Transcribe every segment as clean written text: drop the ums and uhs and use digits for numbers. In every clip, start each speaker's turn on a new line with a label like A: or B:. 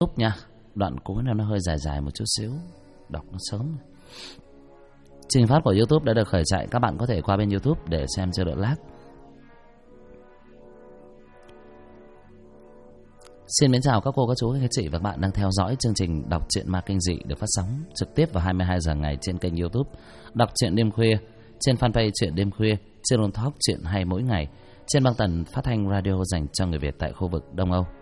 A: YouTube nha. Đoạn cuối này nó hơi dài dài một chút xíu, đọc nó sớm. Trình phát của YouTube đã được khởi chạy, các bạn có thể qua bên YouTube để xem cho đỡ lag. Xin mến chào các cô, các chú, các chị và các bạn đang theo dõi chương trình đọc truyện ma kinh dị được phát sóng trực tiếp vào 22 giờ ngày trên kênh YouTube Đọc truyện đêm khuya, trên fanpage Truyện đêm khuya, trên Long Talk truyện hay mỗi ngày, trên băng tần phát thanh radio dành cho người Việt tại khu vực Đông Âu.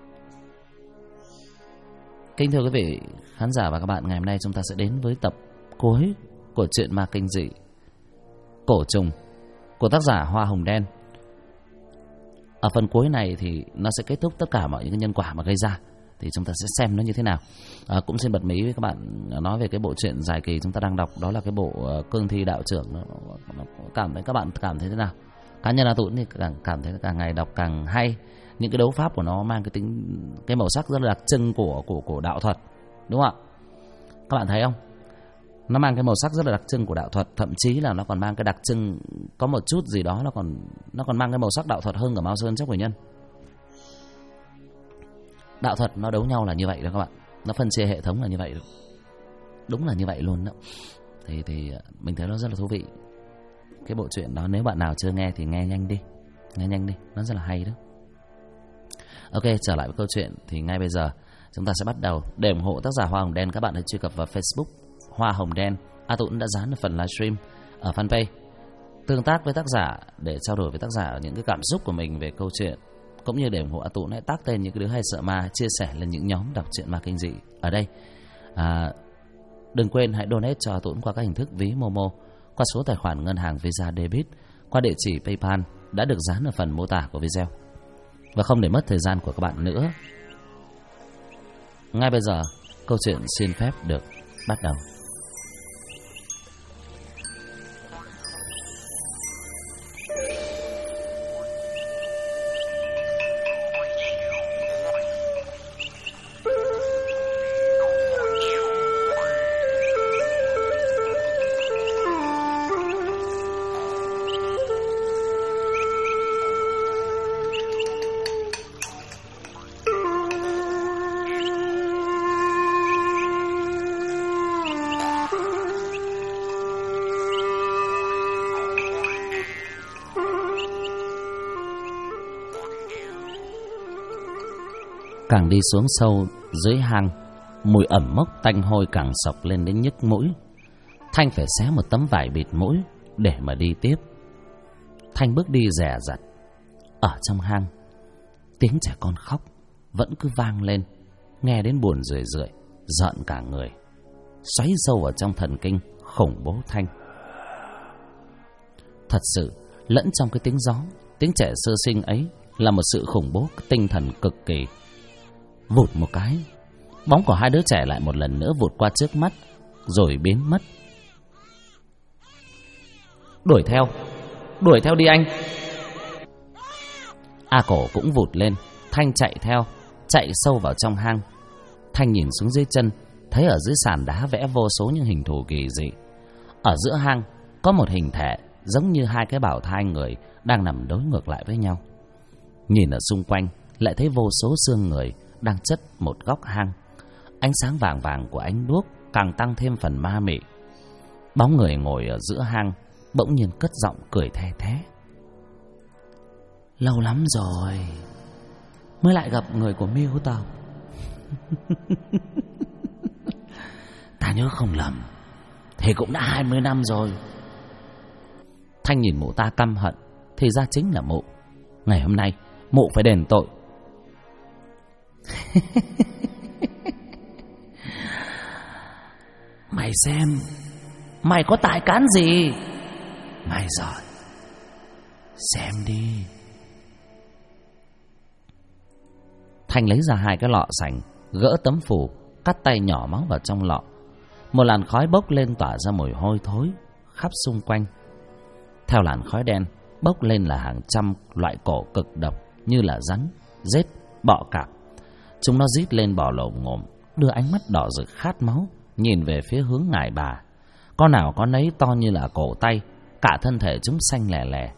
A: Kính thưa quý vị khán giả và các bạn, ngày hôm nay chúng ta sẽ đến với tập cuối của truyện ma kinh dị Cổ Trùng của tác giả Hoa Hồng Đen. Ở phần cuối này thì nó sẽ kết thúc tất cả mọi những nhân quả mà gây ra, thì chúng ta sẽ xem nó như thế nào. Cũng xin bật mí với các bạn nói về cái bộ truyện dài kỳ chúng ta đang đọc, đó là cái bộ Cương Thi Đạo Trưởng. Nó cảm thấy các bạn cảm thấy thế nào? Cá nhân là tụi thì cảm thấy càng ngày đọc càng hay. Những cái đấu pháp của nó mang cái màu sắc rất là đặc trưng của đạo thuật, đúng không ạ? Các bạn thấy không? Nó mang cái màu sắc rất là đặc trưng của đạo thuật, thậm chí là nó còn mang cái đặc trưng có một chút gì đó, nó còn mang cái màu sắc đạo thuật hơn cả Mao Sơn Chấp Quỷ Nhân. Đạo thuật nó đấu nhau là như vậy đó các bạn, nó phân chia hệ thống là như vậy đó. Đúng là như vậy luôn đó. Thì mình thấy nó rất là thú vị. Cái bộ truyện đó nếu bạn nào chưa nghe thì nghe nhanh đi, nó rất là hay đó. Ok, trở lại với câu chuyện thì ngay bây giờ chúng ta sẽ bắt đầu. Để ủng hộ tác giả Hoa Hồng Đen, các bạn hãy truy cập vào Facebook Hoa Hồng Đen. Tụi đã dán ở phần livestream ở fanpage, tương tác với tác giả để trao đổi với tác giả những cái cảm xúc của mình về câu chuyện, cũng như để ủng hộ Tụi hãy tác tên những cái đứa hay sợ ma, chia sẻ lên những nhóm đọc truyện ma kinh dị ở đây. Đừng quên hãy donate cho Tụi qua các hình thức ví Momo, qua số tài khoản ngân hàng Visa Debit, qua địa chỉ PayPal đã được dán ở phần mô tả của video. Và không để mất thời gian của các bạn nữa, ngay bây giờ câu chuyện xin phép được bắt đầu. Càng đi xuống sâu dưới hang, mùi ẩm mốc tanh hôi càng sộc lên đến nhức mũi. Thanh phải xé một tấm vải bịt mũi để mà đi tiếp. Thanh bước đi dè dặt. Ở trong hang, tiếng trẻ con khóc vẫn cứ vang lên, nghe đến buồn rười rượi, giận cả người, xoáy sâu vào trong thần kinh khủng bố Thanh. Thật sự lẫn trong cái tiếng gió, tiếng trẻ sơ sinh ấy là một sự khủng bố tinh thần cực kỳ. Vụt một cái, bóng của hai đứa trẻ lại một lần nữa vụt qua trước mắt, rồi biến mất. Đuổi theo đi anh. A Cổ cũng vụt lên, Thanh chạy theo, chạy sâu vào trong hang. Thanh nhìn xuống dưới chân, thấy ở dưới sàn đá vẽ vô số những hình thù kỳ dị. Ở giữa hang có một hình thể giống như hai cái bào thai người đang nằm đối ngược lại với nhau. Nhìn ở xung quanh lại thấy vô số xương người đang chất một góc hang. Ánh sáng vàng vàng của ánh đuốc càng tăng thêm phần ma mị. Bóng người ngồi ở giữa hang bỗng nhiên cất giọng cười the thé. Lâu lắm rồi mới lại gặp người của Miêu tao. Ta nhớ không lầm thì cũng đã 20 năm rồi. Thanh nhìn mụ ta căm hận, thì ra chính là mụ. Ngày hôm nay mụ phải đền tội. Mày xem, mày có tài cán gì? Mày giỏi, xem đi. Thanh lấy ra hai cái lọ sành, gỡ tấm phủ, cắt tay nhỏ máu vào trong lọ. Một làn khói bốc lên tỏa ra mùi hôi thối khắp xung quanh. Theo làn khói đen bốc lên là hàng trăm loại cổ cực độc như là rắn, rết, bọ cạp. Chúng nó rít lên bò lồm ngồm, đưa ánh mắt đỏ rực khát máu nhìn về phía hướng ngải bà. Con nào con nấy to như là cổ tay, cả thân thể chúng xanh lè lè.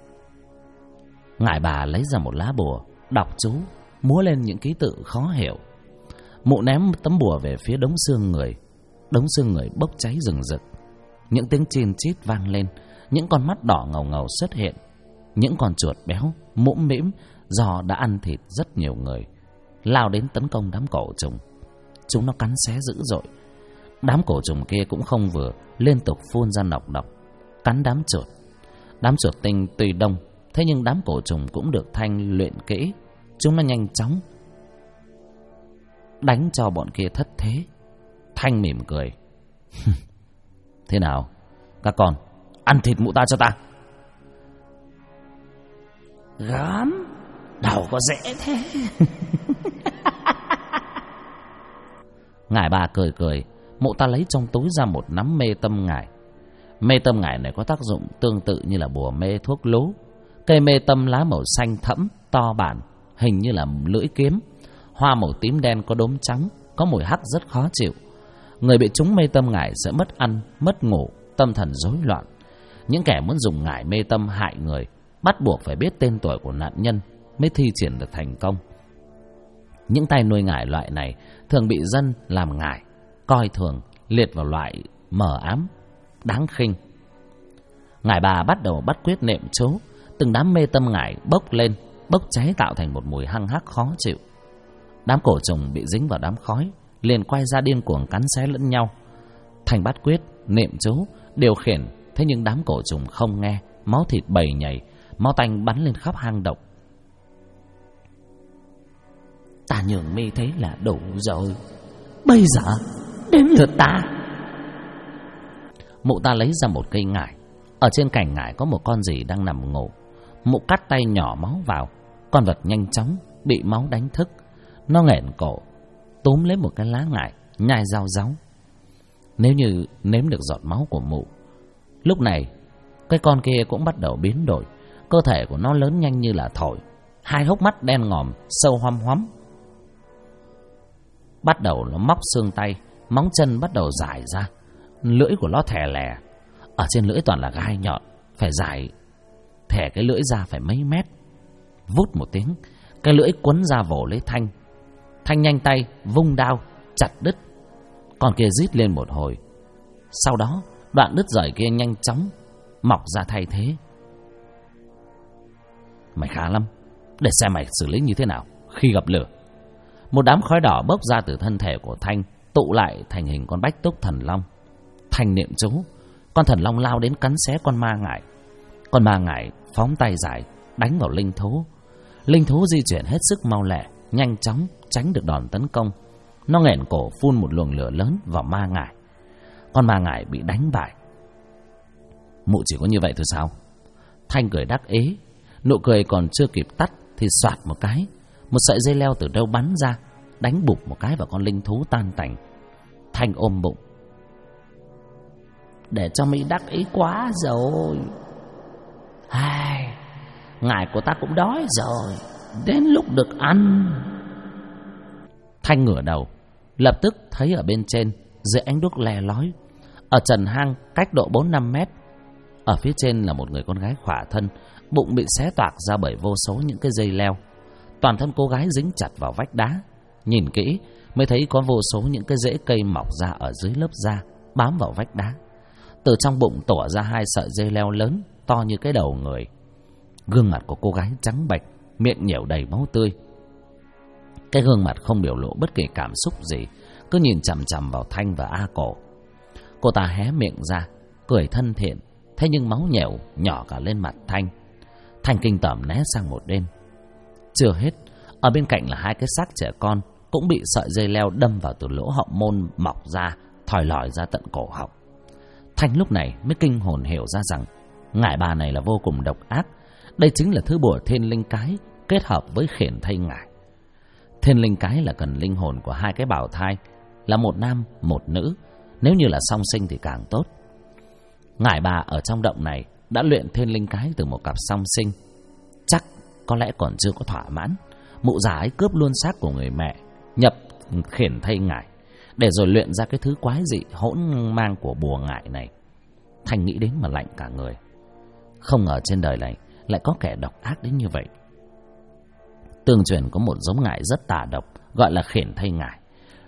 A: Ngải bà lấy ra một lá bùa, đọc chú, múa lên những ký tự khó hiểu. Mụ ném tấm bùa về phía đống xương người. Đống xương người bốc cháy rừng rực. Những tiếng chin chít vang lên. Những con mắt đỏ ngầu ngầu xuất hiện. Những con chuột béo mũm mĩm do đã ăn thịt rất nhiều người lao đến tấn công đám cổ trùng. Chúng nó cắn xé dữ dội. Đám cổ trùng kia cũng không vừa, liên tục phun ra nọc độc cắn đám chuột. Đám chuột tinh tuy đông, thế nhưng đám cổ trùng cũng được Thanh luyện kỹ. Chúng nó nhanh chóng đánh cho bọn kia thất thế. Thanh mỉm cười. Thế nào, các con ăn thịt mụ ta cho ta.
B: Gớm, đâu có dễ thế.
A: Ngải Ba cười cười. Mụ ta lấy trong túi ra một nắm mê tâm ngải. Mê tâm ngải này có tác dụng tương tự như là bùa mê thuốc lú. Cây mê tâm lá màu xanh thẫm, to bản, hình như là lưỡi kiếm. Hoa màu tím đen có đốm trắng, có mùi hắc rất khó chịu. Người bị trúng mê tâm ngải sẽ mất ăn, mất ngủ, tâm thần rối loạn. Những kẻ muốn dùng ngải mê tâm hại người bắt buộc phải biết tên tuổi của nạn nhân mới thi triển được thành công. Những tay nuôi ngải loại này thường bị dân làm ngải coi thường, liệt vào loại mờ ám, đáng khinh. Ngải Bà bắt đầu bắt quyết niệm chú. Từng đám mê tâm ngải bốc lên, bốc cháy tạo thành một mùi hăng hắc khó chịu. Đám cổ trùng bị dính vào đám khói liền quay ra điên cuồng cắn xé lẫn nhau. Thanh bắt quyết niệm chú điều khiển, thế nhưng đám cổ trùng không nghe. Máu thịt bầy nhảy, máu tanh bắn lên khắp hang động.
B: Ta nhường mi thế là đủ rồi, bây giờ đến lượt ta.
A: Mụ ta lấy ra một cây ngải. Ở trên cành ngải có một con gì đang nằm ngủ. Mụ cắt tay nhỏ máu vào. Con vật nhanh chóng bị máu đánh thức. Nó nghển cổ túm lấy một cái lá ngải, nhai rau ráu. Nếu như nếm được giọt máu của mụ, lúc này cái con kia cũng bắt đầu biến đổi. Cơ thể của nó lớn nhanh như là thổi. Hai hốc mắt đen ngòm, sâu hoăm hoắm. Bắt đầu nó móc xương tay, móng chân bắt đầu dài ra. Lưỡi của nó thè lè. Ở trên lưỡi toàn là gai nhọn, phải dài thè cái lưỡi ra phải mấy mét. Vút một tiếng, cái lưỡi quấn ra vồ lấy Thanh. Thanh nhanh tay vung đao chặt đứt. Con kia rít lên một hồi. Sau đó đoạn đứt rời kia nhanh chóng mọc ra thay thế. Mày khá lắm, để xem mày xử lý như thế nào khi gặp lửa. Một đám khói đỏ bốc ra từ thân thể của Thanh, tụ lại thành hình con bách túc thần long. Thanh niệm chú, con thần long lao đến cắn xé con ma ngải. Con ma ngải phóng tay dài đánh vào linh thú. Linh thú di chuyển hết sức mau lẹ, nhanh chóng tránh được đòn tấn công. Nó nghển cổ phun một luồng lửa lớn vào ma ngải. Con ma ngải bị đánh bại. Mụ chỉ có như vậy thôi sao? Thanh cười đắc ý. Nụ cười còn chưa kịp tắt thì xoạt một cái, một sợi dây leo từ đâu bắn ra, đánh bụp một cái vào con linh thú tan tành. Thanh ôm bụng.
B: Để cho mi đắc ý quá rồi. Ai, ngải của ta cũng đói rồi, đến lúc được ăn.
A: Thanh ngửa đầu, lập tức thấy ở bên trên, dưới ánh đuốc le lói, ở trần hang cách độ 4-5 mét, ở phía trên là một người con gái khỏa thân, bụng bị xé toạc ra bởi vô số những cái dây leo. Toàn thân cô gái dính chặt vào vách đá. Nhìn kỹ mới thấy có vô số những cái rễ cây mọc ra ở dưới lớp da, bám vào vách đá. Từ trong bụng tỏa ra 2 sợi dây leo lớn, to như cái đầu người. Gương mặt của cô gái trắng bệch, miệng nhẻo đầy máu tươi. Cái gương mặt không biểu lộ bất kỳ cảm xúc gì, cứ nhìn chằm chằm vào Thanh và A Cổ. Cô ta hé miệng ra, cười thân thiện, thế nhưng máu nhẻo nhỏ cả lên mặt Thanh. Thanh kinh tởm né sang một bên. Chưa hết, ở bên cạnh là 2 cái xác trẻ con cũng bị sợi dây leo đâm vào từ lỗ hậu môn mọc ra, thòi lòi ra tận cổ họng. Thanh lúc này mới kinh hồn hiểu ra rằng ngải bà này là vô cùng độc ác. Đây chính là thứ bùa thiên linh cái kết hợp với khiển thây ngải. Thiên linh cái là cần linh hồn của 2 cái bào thai, là một nam một nữ. Nếu như là song sinh thì càng tốt. Ngải bà ở trong động này đã luyện thiên linh cái từ một cặp song sinh. Chắc có lẽ còn chưa có thỏa mãn, mụ già ấy cướp luôn xác của người mẹ, nhập khiển thây ngải, để rồi luyện ra cái thứ quái dị hỗn mang của bùa ngải này. Thanh nghĩ đến mà lạnh cả người. Không ngờ trên đời này lại có kẻ độc ác đến như vậy. Tương truyền có một giống ngải rất tà độc, gọi là khiển thây ngải.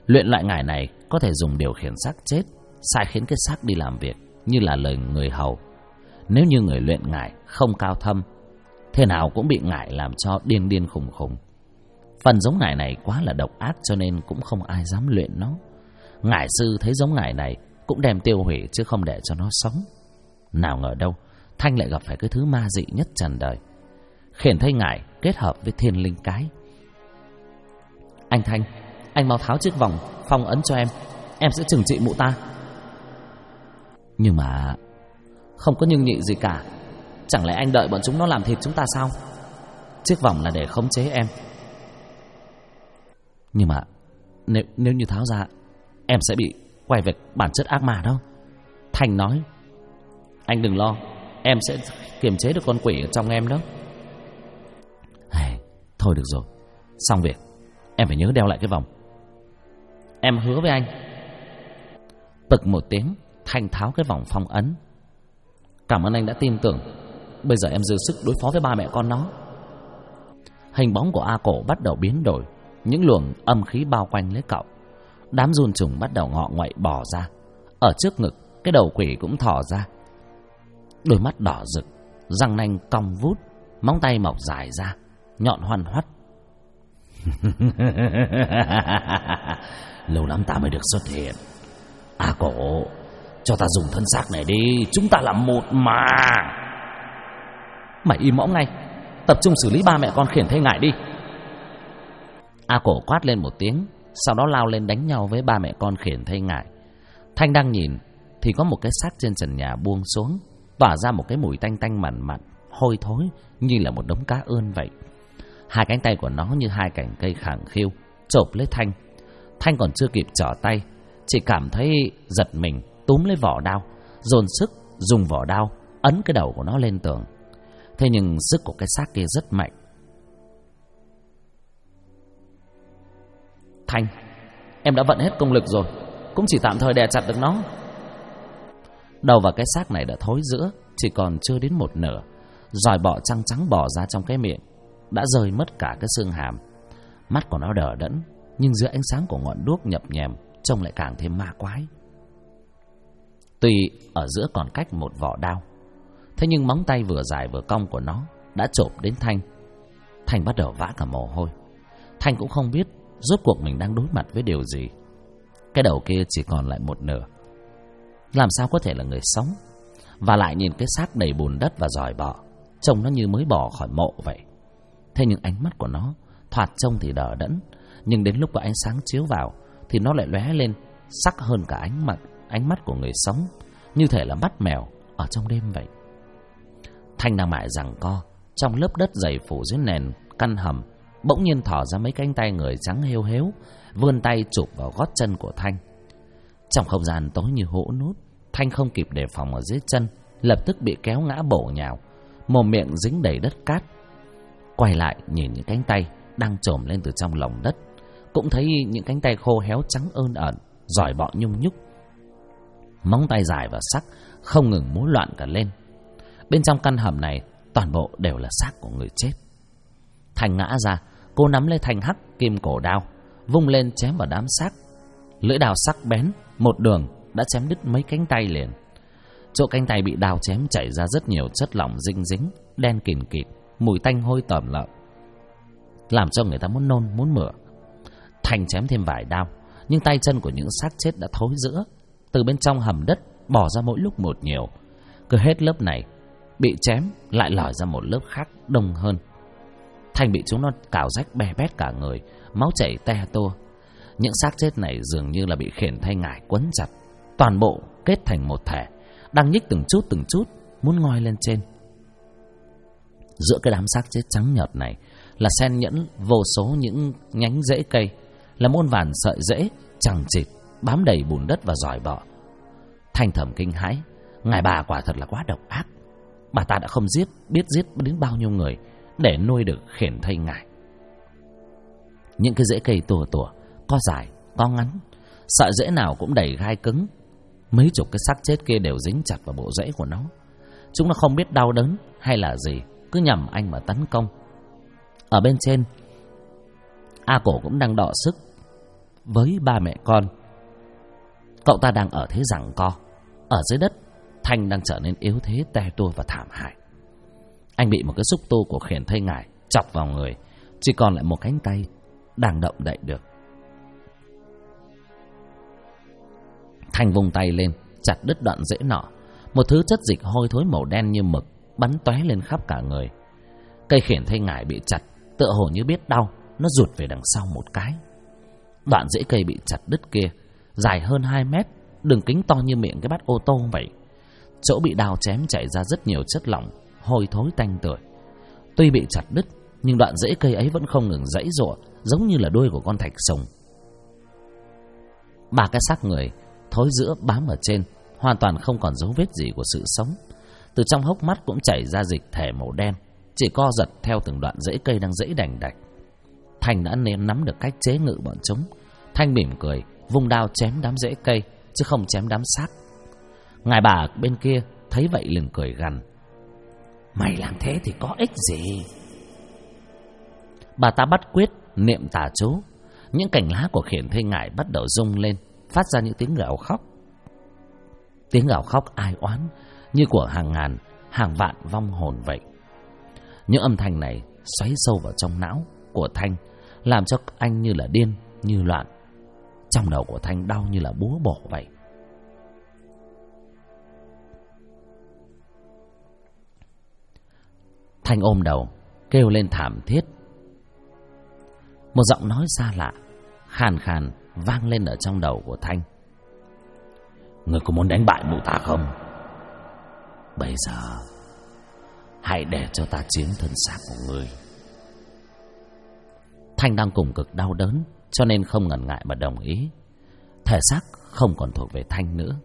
A: Luyện loại ngải này có thể dùng điều khiển xác chết, sai khiến cái xác đi làm việc như là lời người hầu. Nếu như người luyện ngải không cao thâm, thế nào cũng bị ngải làm cho điên điên khùng khùng. Phần giống ngải này quá là độc ác cho nên cũng không ai dám luyện nó. Ngải sư thấy giống ngải này cũng đem tiêu hủy chứ không để cho nó sống. Nào ngờ đâu Thanh lại gặp phải cái thứ ma dị nhất trần đời, khiển thây ngải kết hợp với thiên linh cái. Anh Thanh, anh mau tháo chiếc vòng phong ấn cho em sẽ trừng trị mụ ta. Nhưng mà không có nhưng nhị gì cả. Chẳng lẽ anh đợi bọn chúng nó làm thịt chúng ta sao? Chiếc vòng là để khống chế em. Nhưng mà nếu như tháo ra, em sẽ bị quay về bản chất ác ma đó. Thanh nói. Anh đừng lo, em sẽ kiềm chế được con quỷ ở trong em đó. Thôi được rồi, xong việc, em phải nhớ đeo lại cái vòng. Em hứa với anh. Bực một tiếng, Thanh tháo cái vòng phong ấn. Cảm ơn anh đã tin tưởng. Bây giờ em dư sức đối phó với ba mẹ con nó. Hình bóng của A Cổ bắt đầu biến đổi, những luồng âm khí bao quanh lấy cậu. Đám giun trùng bắt đầu ngọ nguậy bò ra. Ở trước ngực, cái đầu quỷ cũng thò ra. Đôi mắt đỏ rực, răng nanh cong vút, móng tay mọc dài ra, nhọn hoăn hoắt. Lâu lắm ta mới được xuất hiện. A Cổ, cho ta dùng thân xác này đi, chúng ta là một mà. Mày im mõm ngay, tập trung xử lý ba mẹ con khiển thây ngải đi. A Cổ quát lên một tiếng, sau đó lao lên đánh nhau với ba mẹ con khiển thây ngải. Thanh đang nhìn thì có một cái xác trên trần nhà buông xuống, tỏa ra một cái mùi tanh tanh mặn mặn, hôi thối như là một đống cá ươn vậy. Hai cánh tay của nó như hai cành cây khẳng khiu chộp lấy Thanh. Thanh còn chưa kịp trở tay, chỉ cảm thấy giật mình, túm lấy vỏ đao, dồn sức dùng vỏ đao ấn cái đầu của nó lên tường. Thế nhưng sức của cái xác kia rất mạnh. Thanh, em đã vận hết công lực rồi, cũng chỉ tạm thời đè chặt được nó. Đầu và cái xác này đã thối rữa, chỉ còn chưa đến một nửa. Giòi bọ trắng trắng bò ra trong cái miệng, đã rơi mất cả cái xương hàm. Mắt của nó đờ đẫn, nhưng dưới ánh sáng của ngọn đuốc nhập nhèm, trông lại càng thêm ma quái. Tuy ở giữa còn cách một vỏ đao, thế nhưng móng tay vừa dài vừa cong của nó đã chộp đến Thanh. Thanh bắt đầu vã cả mồ hôi. Thanh cũng không biết rốt cuộc mình đang đối mặt với điều gì. Cái đầu kia chỉ còn lại một nửa, làm sao có thể là người sống? Và lại nhìn cái xác đầy bùn đất và giòi bọ, trông nó như mới bò khỏi mộ vậy. Thế nhưng ánh mắt của nó thoạt trông thì đờ đẫn, nhưng đến lúc có ánh sáng chiếu vào thì nó lại lóe lên sắc hơn cả ánh mắt của người sống, như thể là mắt mèo ở trong đêm vậy. Thanh đang mải giằng co trong lớp đất dày phủ dưới nền căn hầm, bỗng nhiên thò ra mấy cánh tay người trắng hêu hếu, vươn tay chụp vào gót chân của Thanh. Trong không gian tối như hũ nút, Thanh không kịp đề phòng ở dưới chân, lập tức bị kéo ngã bổ nhào, mồm miệng dính đầy đất cát. Quay lại nhìn những cánh tay đang trồm lên từ trong lòng đất, cũng thấy những cánh tay khô héo trắng ơn ẩn, giòi bọ nhung nhúc, móng tay dài và sắc không ngừng múa loạn cả lên. Bên trong căn hầm này toàn bộ đều là xác của người chết. Thanh ngã ra, cô nắm lấy thanh hắc kim cổ đao, vung lên chém vào đám xác. Lưỡi đao sắc bén một đường đã chém đứt mấy cánh tay liền. Chỗ cánh tay bị đao chém chảy ra rất nhiều chất lỏng dinh dính, đen kìn kịt, mùi tanh hôi tởm lợm, làm cho người ta muốn nôn muốn mửa. Thanh chém thêm vài đao, nhưng tay chân của những xác chết đã thối rữa. Từ bên trong hầm đất bỏ ra mỗi lúc một nhiều. Cứ hết lớp này bị chém lại lòi ra một lớp khác đông hơn. Thanh bị chúng nó cào rách bè bét cả người, máu chảy te tua. Những xác chết này dường như là bị khiển thây ngải quấn chặt, toàn bộ kết thành một thể, đang nhích từng chút muốn ngoi lên trên. Giữa cái đám xác chết trắng nhợt này là xen nhẫn vô số những nhánh rễ cây, là muôn vàn sợi rễ chằng chịt bám đầy bùn đất và giòi bọ. Thanh thầm kinh hãi, ngài bà quả thật là quá độc ác. Bà ta đã không biết giết đến bao nhiêu người để nuôi được khiển thây ngải. Những cái rễ cây tùa tùa, có dài, có ngắn, sợi rễ nào cũng đầy gai cứng. Mấy chục cái xác chết kia đều dính chặt vào bộ rễ của nó. Chúng nó không biết đau đớn hay là gì, cứ nhằm anh mà tấn công. Ở bên trên, A Cổ cũng đang đọ sức với ba mẹ con. Cậu ta đang ở thế giằng co. Ở dưới đất, Thanh đang trở nên yếu thế, te tua và thảm hại. Anh bị một cái xúc tu của Khiển Thây Ngải chọc vào người, chỉ còn lại một cánh tay đang động đậy được. Thanh vung tay lên, chặt đứt đoạn rễ nọ. Một thứ chất dịch hôi thối màu đen như mực bắn tóe lên khắp cả người. Cây Khiển Thây Ngải bị chặt, tựa hồ như biết đau, nó rụt về đằng sau một cái. Đoạn rễ cây bị chặt đứt kia dài hơn 2 mét, đường kính to như miệng cái bát ô tô vậy. Chỗ bị đao chém chảy ra rất nhiều chất lỏng hôi thối tanh tưởi. Tuy bị chặt đứt, nhưng đoạn rễ cây ấy vẫn không ngừng giãy giụa, giống như là đuôi của con thạch sùng. 3 cái xác người thối rữa bám ở trên, hoàn toàn không còn dấu vết gì của sự sống. Từ trong hốc mắt cũng chảy ra dịch thể màu đen, chỉ co giật theo từng đoạn rễ cây đang rễ đành đạch. Thành đã nên nắm được cách chế ngự bọn chúng. Thanh mỉm cười, vung đao chém đám rễ cây, chứ không chém đám xác. Ngài bà bên kia thấy vậy liền cười gằn:
B: Mày làm thế thì có ích gì?
A: Bà ta bắt quyết niệm tà chú. Những cành lá của Khiển Thây Ngải bắt đầu rung lên, phát ra những tiếng gào khóc. Tiếng gào khóc ai oán, như của hàng ngàn, hàng vạn vong hồn vậy. Những âm thanh này xoáy sâu vào trong não của Thanh, làm cho anh như là điên, như loạn. Trong đầu của Thanh đau như là búa bổ vậy. Thanh ôm đầu, kêu lên thảm thiết. Một giọng nói xa lạ, khàn khàn vang lên ở trong đầu của Thanh:
B: Ngươi có muốn đánh bại mụ ta không? Bây giờ hãy để cho ta chiếm thân xác của ngươi.
A: Thanh đang cùng cực đau đớn, cho nên không ngần ngại mà đồng ý. Thể xác không còn thuộc về Thanh nữa.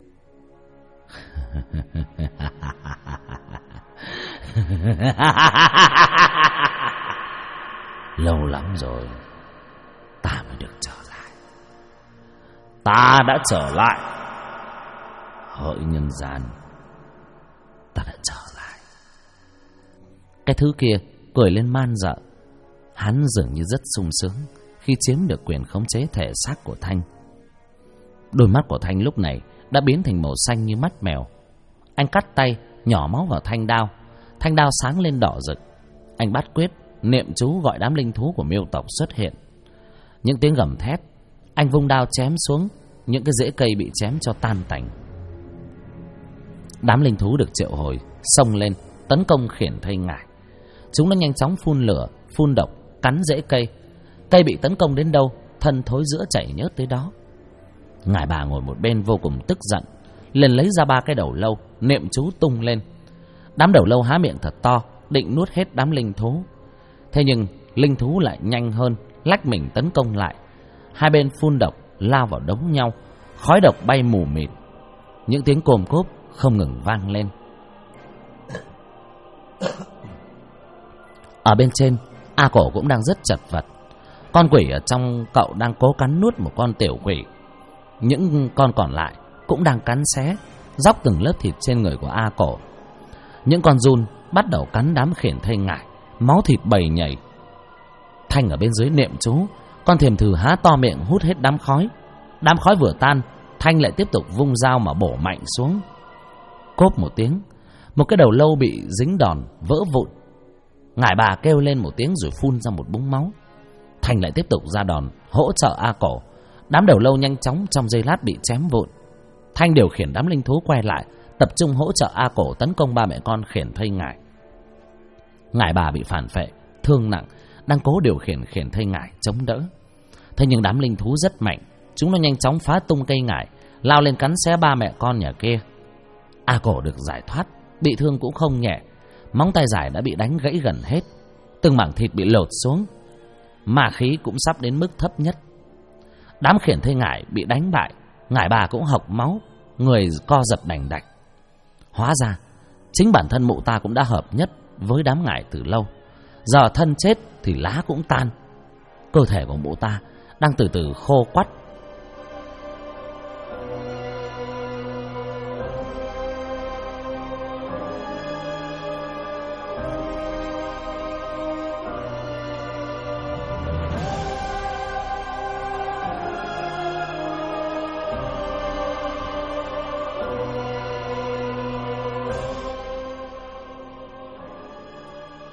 B: Lâu lắm rồi ta mới được trở lại. Ta đã trở lại. Hỡi nhân gian, ta đã trở lại.
A: Cái thứ kia cười lên man dợ. Hắn dường như rất sung sướng khi chiếm được quyền khống chế thể xác của Thanh. Đôi mắt của Thanh lúc này đã biến thành màu xanh như mắt mèo. Anh cắt tay, nhỏ máu vào thanh đao. Thanh đao sáng lên đỏ rực. Anh bắt quyết niệm chú gọi đám linh thú của Miêu tộc xuất hiện. Những tiếng gầm thét. Anh vung đao chém xuống những cái rễ cây bị chém cho tan tành. Đám linh thú được triệu hồi xông lên tấn công Khiển Thây Ngải. Chúng nó nhanh chóng phun lửa, phun độc, cắn rễ cây. Cây bị tấn công đến đâu, thân thối rữa chảy nhớt tới đó. Ngài bà ngồi một bên vô cùng tức giận, liền lấy ra 3 cái đầu lâu, niệm chú tung lên. Đám đầu lâu há miệng thật to, định nuốt hết đám linh thú. Thế nhưng linh thú lại nhanh hơn, lách mình tấn công lại. Hai bên phun độc, lao vào đấu nhau. Khói độc bay mù mịt. Những tiếng cồm cốp không ngừng vang lên. Ở bên trên, A Cổ cũng đang rất chật vật. Con quỷ ở trong cậu đang cố cắn nuốt một con tiểu quỷ. Những con còn lại cũng đang cắn xé, róc từng lớp thịt trên người của A Cổ. Những con giun bắt đầu cắn đám Khiển Thây Ngải, máu thịt bầy nhảy. Thanh ở bên dưới niệm chú, con thiềm thử há to miệng hút hết đám khói. Đám khói vừa tan, Thanh lại tiếp tục vung dao mà bổ mạnh xuống. Cốp một tiếng, một cái đầu lâu bị dính đòn vỡ vụn. Ngải bà kêu lên một tiếng rồi phun ra một búng máu. Thanh lại tiếp tục ra đòn hỗ trợ A Cổ. Đám đầu lâu nhanh chóng trong giây lát bị chém vụn. Thanh điều khiển đám linh thú quay lại, tập trung hỗ trợ A Cổ tấn công 3 mẹ con Khiển Thây Ngải. Ngải bà bị phản phệ, thương nặng, đang cố điều khiển Khiển Thây Ngải chống đỡ. Thế nhưng đám linh thú rất mạnh, chúng nó nhanh chóng phá tung cây ngải, lao lên cắn xé 3 mẹ con nhà kia. A Cổ được giải thoát, bị thương cũng không nhẹ, móng tay dài đã bị đánh gãy gần hết, từng mảng thịt bị lột xuống, ma khí cũng sắp đến mức thấp nhất. Đám Khiển Thây Ngải bị đánh bại, ngải bà cũng hộc máu, người co giật đành đạch. Hóa ra chính bản thân mụ ta cũng đã hợp nhất với đám ngải từ lâu. Giờ thân chết thì lá cũng tan. Cơ thể của mụ ta đang từ từ khô quắt.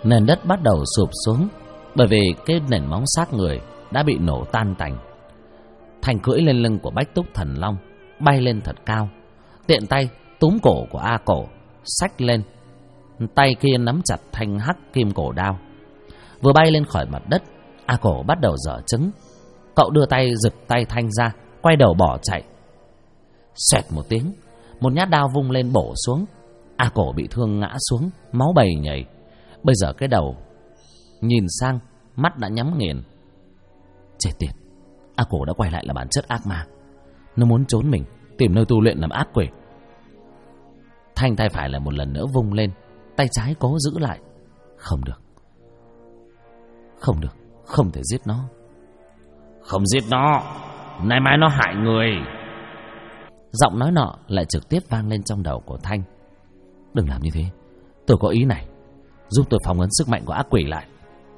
A: Nền đất bắt đầu sụp xuống, bởi vì cái nền móng xác người đã bị nổ tan tành. Thành cưỡi lên lưng của Bách Túc Thần Long, bay lên thật cao, tiện tay túm cổ của A Cổ, xách lên. Tay kia nắm chặt thanh hắc kim cổ đao. Vừa bay lên khỏi mặt đất, A Cổ bắt đầu giở trứng. Cậu đưa tay giật tay Thanh ra, quay đầu bỏ chạy. Xoẹt một tiếng, một nhát đao vung lên bổ xuống. A Cổ bị thương ngã xuống, máu bầy nhảy. Bây giờ cái đầu nhìn sang, mắt đã nhắm nghiền. Chết tiệt, A Cổ đã quay lại là bản chất ác ma. Nó muốn trốn mình, tìm nơi tu luyện làm ác quỷ. Thanh tay phải lại một lần nữa vung lên, tay trái cố giữ lại. Không được, không được, không thể giết nó.
B: Không giết nó, nay mai nó hại người.
A: Giọng nói nọ lại trực tiếp vang lên trong đầu của Thanh. Đừng làm như thế, tôi có ý này, giúp tôi phong ấn sức mạnh của ác quỷ lại.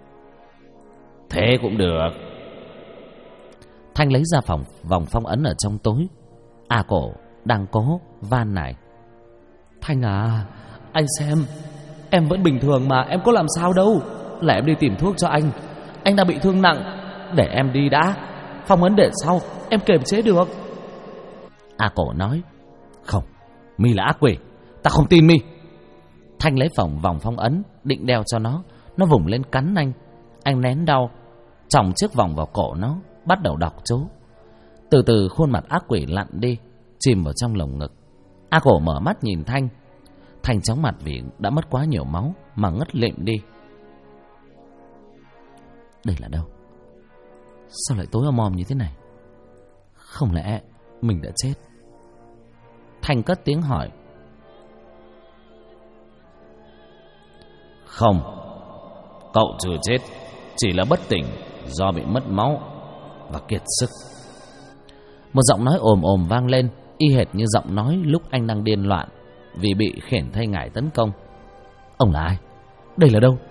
B: Thế cũng được.
A: Thanh lấy ra vòng phong ấn ở trong tối. A Cổ đang cố van nài. Thanh à, anh xem, em vẫn bình thường mà, em có làm sao đâu. Là em đi tìm thuốc cho anh đang bị thương nặng. Để em đi đã, phong ấn để sau, em kiềm chế được. A Cổ nói. Không, mi là ác quỷ, ta không tin mi. Thanh lấy vòng phong ấn định đeo cho nó vùng lên cắn anh. Anh nén đau, chòng chiếc vòng vào cổ nó, bắt đầu đọc chú. Từ từ khuôn mặt ác quỷ lặn đi, chìm vào trong lồng ngực. A Cổ mở mắt nhìn Thanh. Thanh chóng mặt vì đã mất quá nhiều máu mà ngất lịm đi. Đây là đâu? Sao lại tối om om như thế này? Không lẽ mình đã chết? Thanh cất tiếng hỏi.
B: Không, cậu chưa chết, chỉ là bất tỉnh do bị mất máu và kiệt sức.
A: Một giọng nói ồm ồm vang lên, y hệt như giọng nói lúc anh đang điên loạn vì bị khển thây ngải tấn công. Ông là ai? Đây là đâu?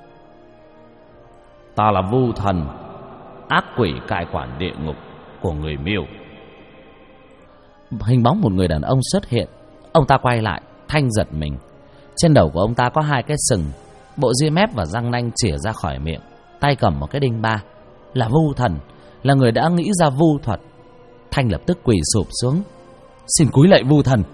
B: Ta là Vu Thần, ác quỷ cai quản địa ngục của người Miêu.
A: Hình bóng một người đàn ông xuất hiện. Ông ta quay lại, Thanh giật mình. Trên đầu của ông ta có hai cái sừng, bộ ria mép và răng nanh chìa ra khỏi miệng, tay cầm một cái đinh ba. Là Vu Thần, là người đã nghĩ ra vu thuật. Thanh lập tức quỳ sụp xuống. Xin cúi lạy Vu Thần.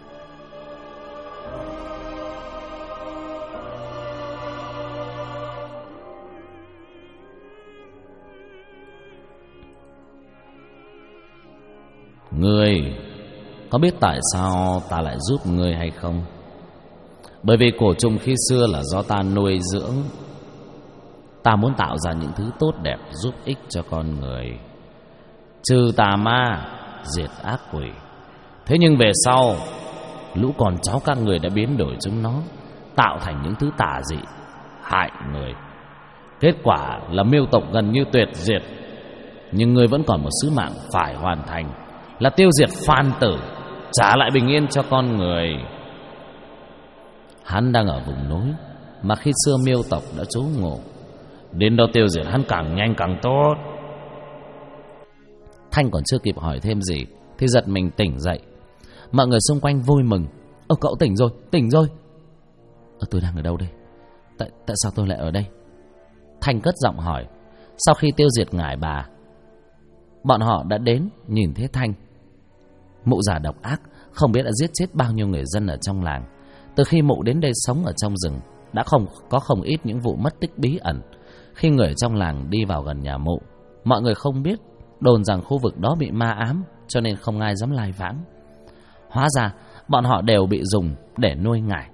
B: Ngươi có biết tại sao ta lại giúp ngươi hay không? Bởi vì cổ trùng khi xưa là do ta nuôi dưỡng. Ta muốn tạo ra những thứ tốt đẹp giúp ích cho con người, trừ tà ma, diệt ác quỷ. Thế nhưng về sau, lũ con cháu các người đã biến đổi chúng nó, tạo thành những thứ tà dị, hại người. Kết quả là Miêu tộc gần như tuyệt diệt. Nhưng ngươi vẫn còn một sứ mạng phải hoàn thành, là tiêu diệt Phan Tử, trả lại bình yên cho con người. Hắn đang ở vùng núi mà khi xưa Miêu tộc đã trú ngụ, đến đó tiêu diệt hắn càng nhanh càng tốt.
A: Thanh còn chưa kịp hỏi thêm gì thì giật mình tỉnh dậy. Mọi người xung quanh vui mừng. Cậu tỉnh rồi, tỉnh rồi. Tôi đang ở đâu đây? Tại sao tôi lại ở đây? Thanh cất giọng hỏi. Sau khi tiêu diệt ngải bà, bọn họ đã đến nhìn thấy Thanh. Mụ già độc ác không biết đã giết chết bao nhiêu người dân ở trong làng. Từ khi mụ đến đây sống ở trong rừng, đã không ít những vụ mất tích bí ẩn. Khi người trong làng đi vào gần nhà mụ, mọi người không biết, đồn rằng khu vực đó bị ma ám, cho nên không ai dám lai vãng. Hóa ra bọn họ đều bị dùng để nuôi ngải.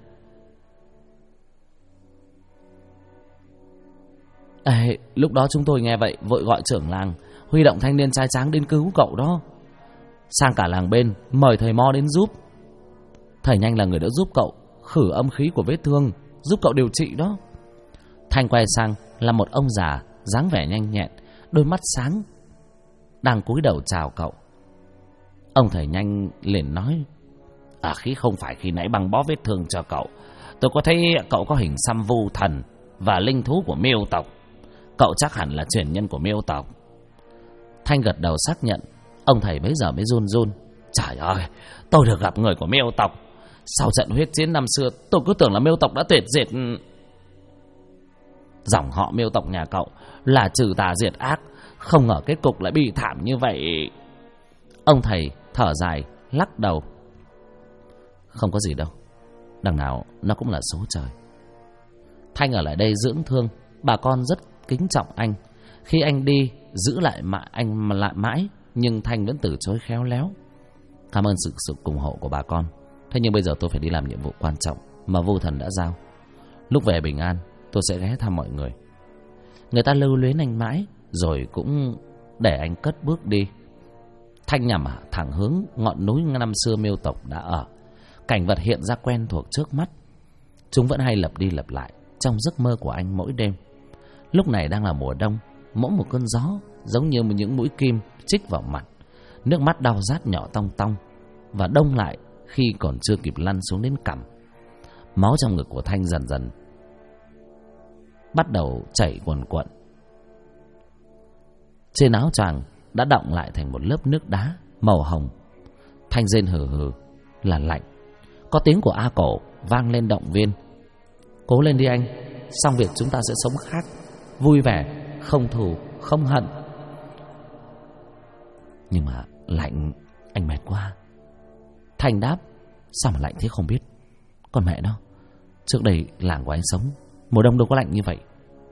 A: Lúc đó chúng tôi nghe vậy vội gọi trưởng làng, huy động thanh niên trai tráng đến cứu cậu đó. Sang cả làng bên mời thầy Mo đến giúp. Thầy Nhanh là người đã giúp cậu khử âm khí của vết thương, giúp cậu điều trị đó. Thanh quay sang là một ông già dáng vẻ nhanh nhẹn, đôi mắt sáng, đang cúi đầu chào cậu. Ông thầy Nhanh liền nói:
B: Khí không phải khi nãy băng bó vết thương cho cậu, tôi có thấy cậu có hình xăm Vu Thần và linh thú của Miêu tộc. Cậu chắc hẳn là truyền nhân của Miêu tộc.
A: Thanh gật đầu xác nhận. Ông thầy bấy giờ mới run run:
B: Trời ơi, tôi được gặp người của Miêu tộc. Sau trận huyết chiến năm xưa, tôi cứ tưởng là Miêu tộc đã tuyệt diệt. Dòng họ Miêu tộc nhà cậu là trừ tà diệt ác, không ngờ kết cục lại bi thảm như vậy.
A: Ông thầy thở dài lắc đầu. Không có gì đâu, đằng nào nó cũng là số trời. Thanh ở lại đây dưỡng thương, bà con rất kính trọng anh. Khi anh đi giữ lại anh lại mãi, nhưng Thanh vẫn từ chối khéo léo. Cảm ơn sự ủng hộ của bà con. Thế nhưng bây giờ tôi phải đi làm nhiệm vụ quan trọng mà Vô Thần đã giao. Lúc về bình an tôi sẽ ghé thăm mọi người. Người ta lưu luyến anh mãi, rồi cũng để anh cất bước đi. Thanh nhằm thẳng hướng ngọn núi năm xưa Miêu tộc đã ở. Cảnh vật hiện ra quen thuộc trước mắt. Chúng vẫn hay lặp đi lặp lại trong giấc mơ của anh mỗi đêm. Lúc này đang là mùa đông, mỗi một cơn gió giống như những mũi kim chích vào mặt. Nước mắt đau rát nhỏ tong tong và đông lại khi còn chưa kịp lăn xuống đến cằm. Máu trong ngực của Thanh dần dần bắt đầu chảy cuồn cuộn. Trên áo choàng đã đọng lại thành một lớp nước đá màu hồng. Thanh rên hừ hừ là lạnh. Có tiếng của A Cổ vang lên động viên. Cố lên đi anh, xong việc chúng ta sẽ sống khác, vui vẻ, không thù, không hận. Nhưng mà lạnh, anh mệt quá. Thanh đáp. Sao mà lạnh thế không biết. Còn mẹ nó, trước đây làng của anh sống mùa đông đâu có lạnh như vậy.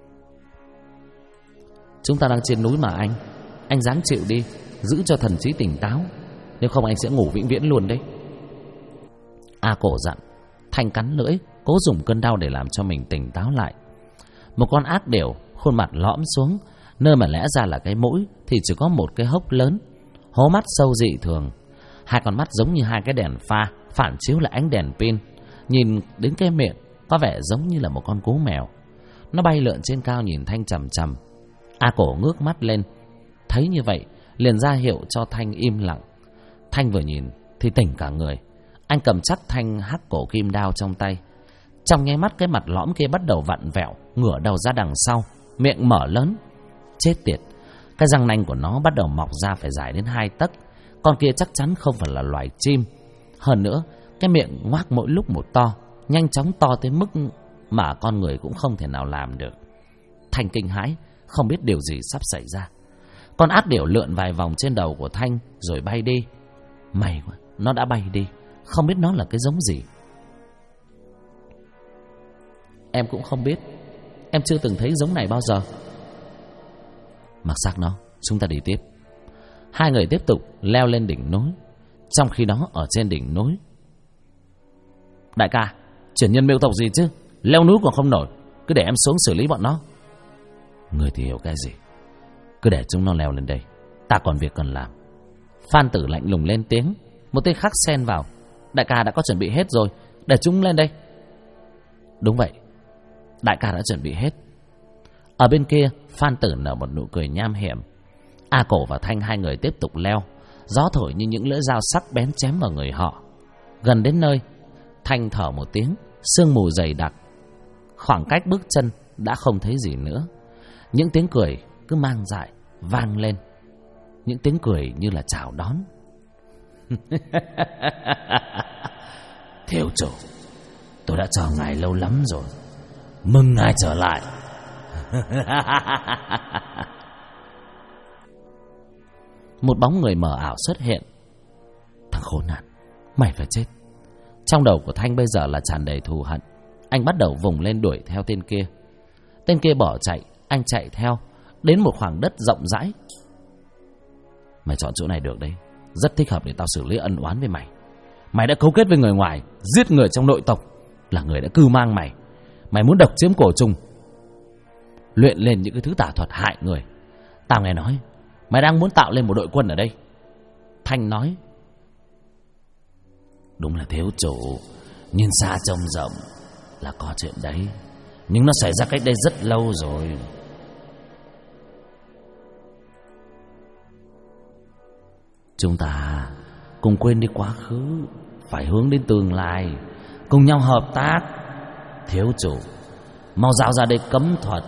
A: Chúng ta đang trên núi mà anh ráng chịu đi, giữ cho thần trí tỉnh táo, nếu không anh sẽ ngủ vĩnh viễn luôn đấy. A Cổ dặn. Thanh cắn lưỡi, cố dùng cơn đau để làm cho mình tỉnh táo lại. Một con ác điểu, khuôn mặt lõm xuống, nơi mà lẽ ra là cái mũi thì chỉ có một cái hốc lớn, hố mắt sâu dị thường. Hai con mắt giống như hai cái đèn pha phản chiếu lại ánh đèn pin. Nhìn đến cái miệng có vẻ giống như là một con cú mèo. Nó bay lượn trên cao nhìn Thanh chằm chằm. A Cổ ngước mắt lên, thấy như vậy liền ra hiệu cho Thanh im lặng. Thanh vừa nhìn thì tỉnh cả người. Anh cầm chắc thanh hắc cổ kim đao trong tay. Trong nháy mắt cái mặt lõm kia bắt đầu vặn vẹo, ngửa đầu ra đằng sau, miệng mở lớn. Chết tiệt, cái răng nanh của nó bắt đầu mọc ra phải dài đến 2 tấc. Con kia chắc chắn không phải là loài chim. Hơn nữa, cái miệng ngoác mỗi lúc một to, nhanh chóng to tới mức mà con người cũng không thể nào làm được. Thanh kinh hãi, không biết điều gì sắp xảy ra. Con ác điểu lượn vài vòng trên đầu của Thanh rồi bay đi. May quá, nó đã bay đi. Không biết nó là cái giống gì. Em cũng không biết. Em chưa từng thấy giống này bao giờ. Mặc xác nó, chúng ta đi tiếp. Hai người tiếp tục leo lên đỉnh núi. Trong khi đó ở trên đỉnh núi, đại ca, chuyển nhân Miêu tộc gì chứ, leo núi còn không nổi, cứ để em xuống xử lý bọn nó. Người thì hiểu cái gì, cứ để chúng nó leo lên đây, ta còn việc cần làm. Phan Tử lạnh lùng lên tiếng. Một tên khác xen vào. Đại ca đã có chuẩn bị hết rồi, để chúng lên đây. Đúng vậy, đại ca đã chuẩn bị hết. Ở bên kia, Phan Tử nở một nụ cười nham hiểm. A Cổ và Thanh hai người tiếp tục leo. Gió thổi như những lưỡi dao sắc bén chém vào người họ. Gần đến nơi, Thanh thở một tiếng, sương mù dày đặc. Khoảng cách bước chân đã không thấy gì nữa. Những tiếng cười cứ mang dại vang lên. Những tiếng cười như là chào đón. Thiếu chủ, tôi đã chờ ngài lâu lắm rồi, mừng ngài trở lại. Một bóng người mờ ảo xuất hiện. Thằng khốn nạn, mày phải chết. Trong đầu của Thanh bây giờ là tràn đầy thù hận. Anh bắt đầu vùng lên đuổi theo tên kia. Tên kia bỏ chạy, anh chạy theo. Đến một khoảng đất rộng rãi. Mày chọn chỗ này được đấy, rất thích hợp để tao xử lý ân oán với mày. Mày đã cấu kết với người ngoài, giết người trong nội tộc, là người đã cưu mang mày. Mày muốn độc chiếm cổ trùng, luyện lên những cái thứ tà thuật hại người. Tao nghe nói mày đang muốn tạo lên một đội quân ở đây. Thanh nói. Đúng là thiếu chủ, nhìn xa trông rộng là có chuyện đấy, nhưng nó xảy ra cách đây rất lâu rồi. Chúng ta cùng quên đi quá khứ, phải hướng đến tương lai, cùng nhau hợp tác. Thiếu chủ, mau giao ra đây cấm thuật.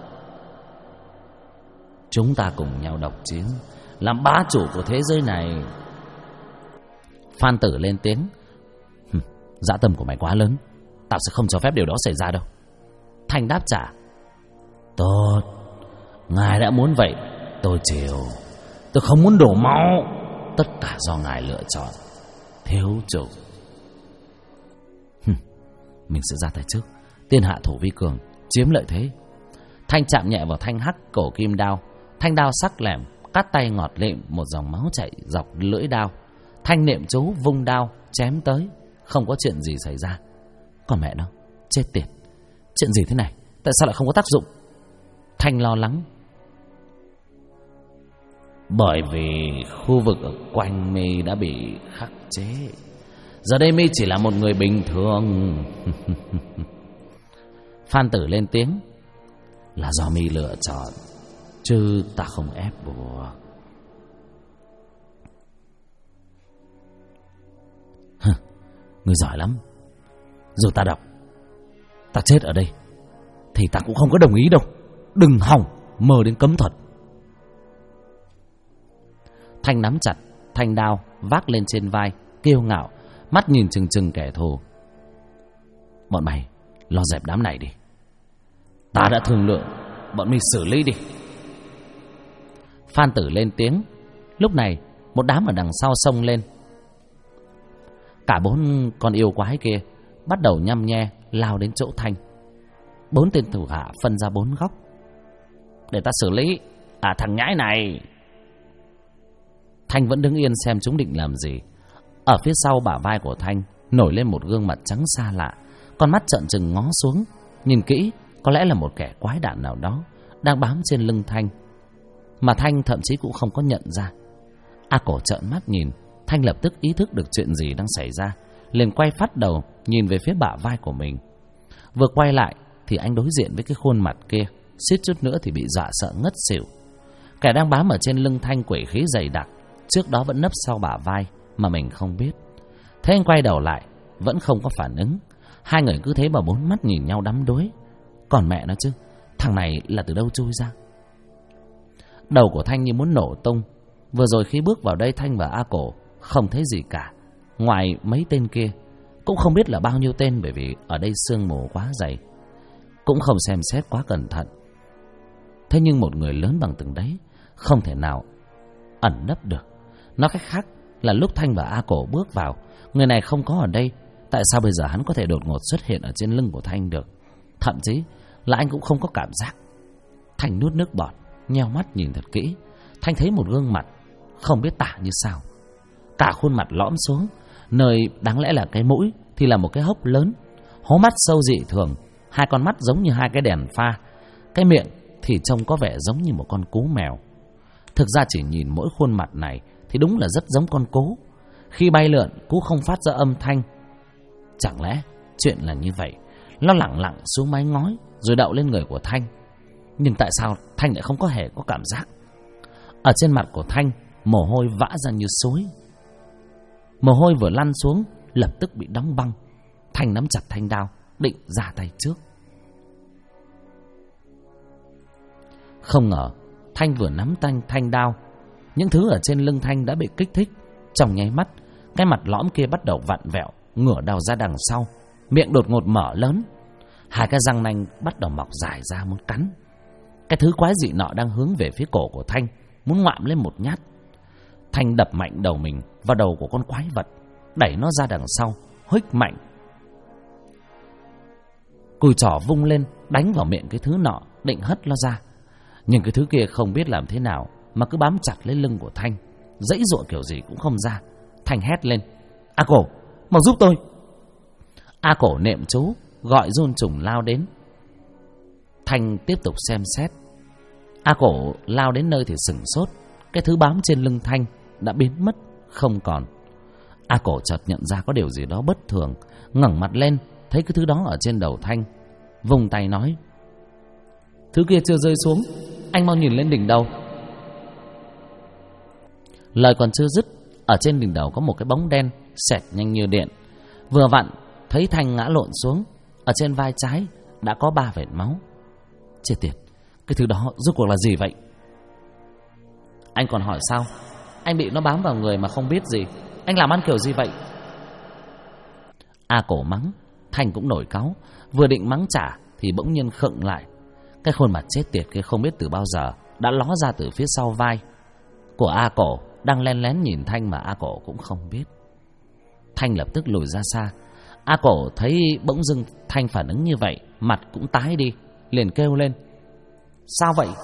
A: Chúng ta cùng nhau độc chiếm, làm bá chủ của thế giới này. Phan Tử lên tiếng. Dã tâm của mày quá lớn, tao sẽ không cho phép điều đó xảy ra đâu. Thanh đáp trả.
B: Tốt, ngài đã muốn vậy, tôi chiều. Tôi không muốn đổ máu, tất cả do ngài lựa chọn, thiếu chủ.
A: Mình sẽ ra tay trước, tiên hạ thủ vi cường, chiếm lợi thế. Thanh chạm nhẹ vào thanh hắc cổ kim đao. Thanh đao sắc lẻm, cắt tay ngọt lịm, một dòng máu chảy dọc lưỡi đao. Thanh niệm chú vung đao chém tới. Không có chuyện gì xảy ra. Còn mẹ nó, chết tiệt, chuyện gì thế này, tại sao lại không có tác dụng? Thanh lo lắng.
B: Bởi vì khu vực ở quanh mi đã bị khắc chế. Giờ đây mi chỉ là một người bình thường.
A: Phan Tử lên tiếng.
B: Là do mi lựa chọn, chứ ta không ép buộc.
A: Người giỏi lắm. Dù ta độc, ta chết ở đây, thì ta cũng không có đồng ý đâu. Đừng hòng mơ đến cấm thuật. Thanh nắm chặt thanh đao vác lên trên vai, kiêu ngạo, mắt nhìn chừng chừng kẻ thù. Bọn mày lo dẹp đám này đi,
B: ta đã thương lượng, bọn mình xử lý đi.
A: Phan Tử lên tiếng. Lúc này một đám ở đằng sau xông lên. Cả 4 con yêu quái kia bắt đầu nhăm nhe lao đến chỗ Thanh. 4 tên thủ hạ phân ra 4 góc.
B: Để ta xử lý. Thằng nhãi này.
A: Thanh vẫn đứng yên xem chúng định làm gì. Ở phía sau bả vai của Thanh nổi lên một gương mặt trắng xa lạ. Con mắt trợn trừng ngó xuống. Nhìn kỹ, có lẽ là một kẻ quái đản nào đó đang bám trên lưng Thanh, mà Thanh thậm chí cũng không có nhận ra. A Cổ trợn mắt nhìn. Thanh lập tức ý thức được chuyện gì đang xảy ra, liền quay phát đầu nhìn về phía bả vai của mình. Vừa quay lại thì anh đối diện với cái khuôn mặt kia, suýt chút nữa thì bị dọa sợ ngất xỉu. Kẻ đang bám ở trên lưng Thanh quỷ khí dày đặc, trước đó vẫn nấp sau bả vai mà mình không biết. Thế anh quay đầu lại vẫn không có phản ứng. Hai người cứ thế mà 4 mắt nhìn nhau đắm đuối. Còn mẹ nó chứ, thằng này là từ đâu chui ra? Đầu của Thanh như muốn nổ tung. Vừa rồi khi bước vào đây, Thanh và A Cổ không thấy gì cả, ngoài mấy tên kia. Cũng không biết là bao nhiêu tên, bởi vì ở đây sương mù quá dày, cũng không xem xét quá cẩn thận. Thế nhưng một người lớn bằng từng đấy không thể nào ẩn nấp được. Nói cách khác là lúc Thanh và A Cổ bước vào, người này không có ở đây. Tại sao bây giờ hắn có thể đột ngột xuất hiện ở trên lưng của Thanh được? Thậm chí là anh cũng không có cảm giác. Thanh nuốt nước bọt, nheo mắt nhìn thật kỹ. Thanh thấy một gương mặt không biết tả như sao. Cả khuôn mặt lõm xuống, nơi đáng lẽ là cái mũi thì là một cái hốc lớn, hố mắt sâu dị thường, 2 con mắt giống như 2 cái đèn pha. Cái miệng thì trông có vẻ giống như một con cú mèo. Thực ra chỉ nhìn mỗi khuôn mặt này thì đúng là rất giống con cú. Khi bay lượn, cú không phát ra âm thanh. Chẳng lẽ chuyện là như vậy? Nó lẳng lặng xuống mái ngói rồi đậu lên người của Thanh. Nhưng tại sao Thanh lại không có hề có cảm giác? Ở trên mặt của Thanh, mồ hôi vã ra như suối. Mồ hôi vừa lăn xuống lập tức bị đóng băng. Thanh nắm chặt thanh đao định ra tay trước. Không ngờ Thanh vừa nắm thanh đao, những thứ ở trên lưng Thanh đã bị kích thích. Trong nháy mắt, cái mặt lõm kia bắt đầu vặn vẹo, ngửa đầu ra đằng sau, miệng đột ngột mở lớn, 2 cái răng nanh bắt đầu mọc dài ra muốn cắn. Cái thứ quái dị nọ đang hướng về phía cổ của Thanh, muốn ngoạm lên một nhát. Thanh đập mạnh đầu mình vào đầu của con quái vật, đẩy nó ra đằng sau, huých mạnh. Cùi trỏ vung lên đánh vào miệng cái thứ nọ, định hất nó ra. Nhưng cái thứ kia không biết làm thế nào mà cứ bám chặt lấy lưng của Thanh, dãy dụa kiểu gì cũng không ra. Thanh hét lên: A Cổ, mau giúp tôi! A Cổ niệm chú gọi run trùng lao đến. Thanh tiếp tục xem xét. A Cổ lao đến nơi thì sửng sốt. Cái thứ bám trên lưng Thanh đã biến mất không còn. A Cổ chợt nhận ra có điều gì đó bất thường, ngẩng mặt lên thấy cái thứ đó ở trên đầu Thanh, vùng tay nói: Thứ kia chưa rơi xuống, anh mau nhìn lên đỉnh đầu. Lời còn chưa dứt, ở trên đỉnh đầu có một cái bóng đen xẹt nhanh như điện. Vừa vặn thấy Thanh ngã lộn xuống, ở trên vai trái đã có 3 vệt máu. Chết tiệt, cái thứ đó rốt cuộc là gì vậy? Anh còn hỏi sao? Anh bị nó bám vào người mà không biết gì. Anh làm ăn kiểu gì vậy? A Cổ mắng. Thanh cũng nổi cáu, vừa định mắng trả thì bỗng nhiên khựng lại. Cái khuôn mặt chết tiệt kia không biết từ bao giờ đã ló ra từ phía sau vai của A Cổ, đang len lén nhìn Thanh mà A Cổ cũng không biết. Thanh lập tức lùi ra xa. A Cổ thấy bỗng dưng Thanh phản ứng như vậy, mặt cũng tái đi, liền kêu lên: sao vậy?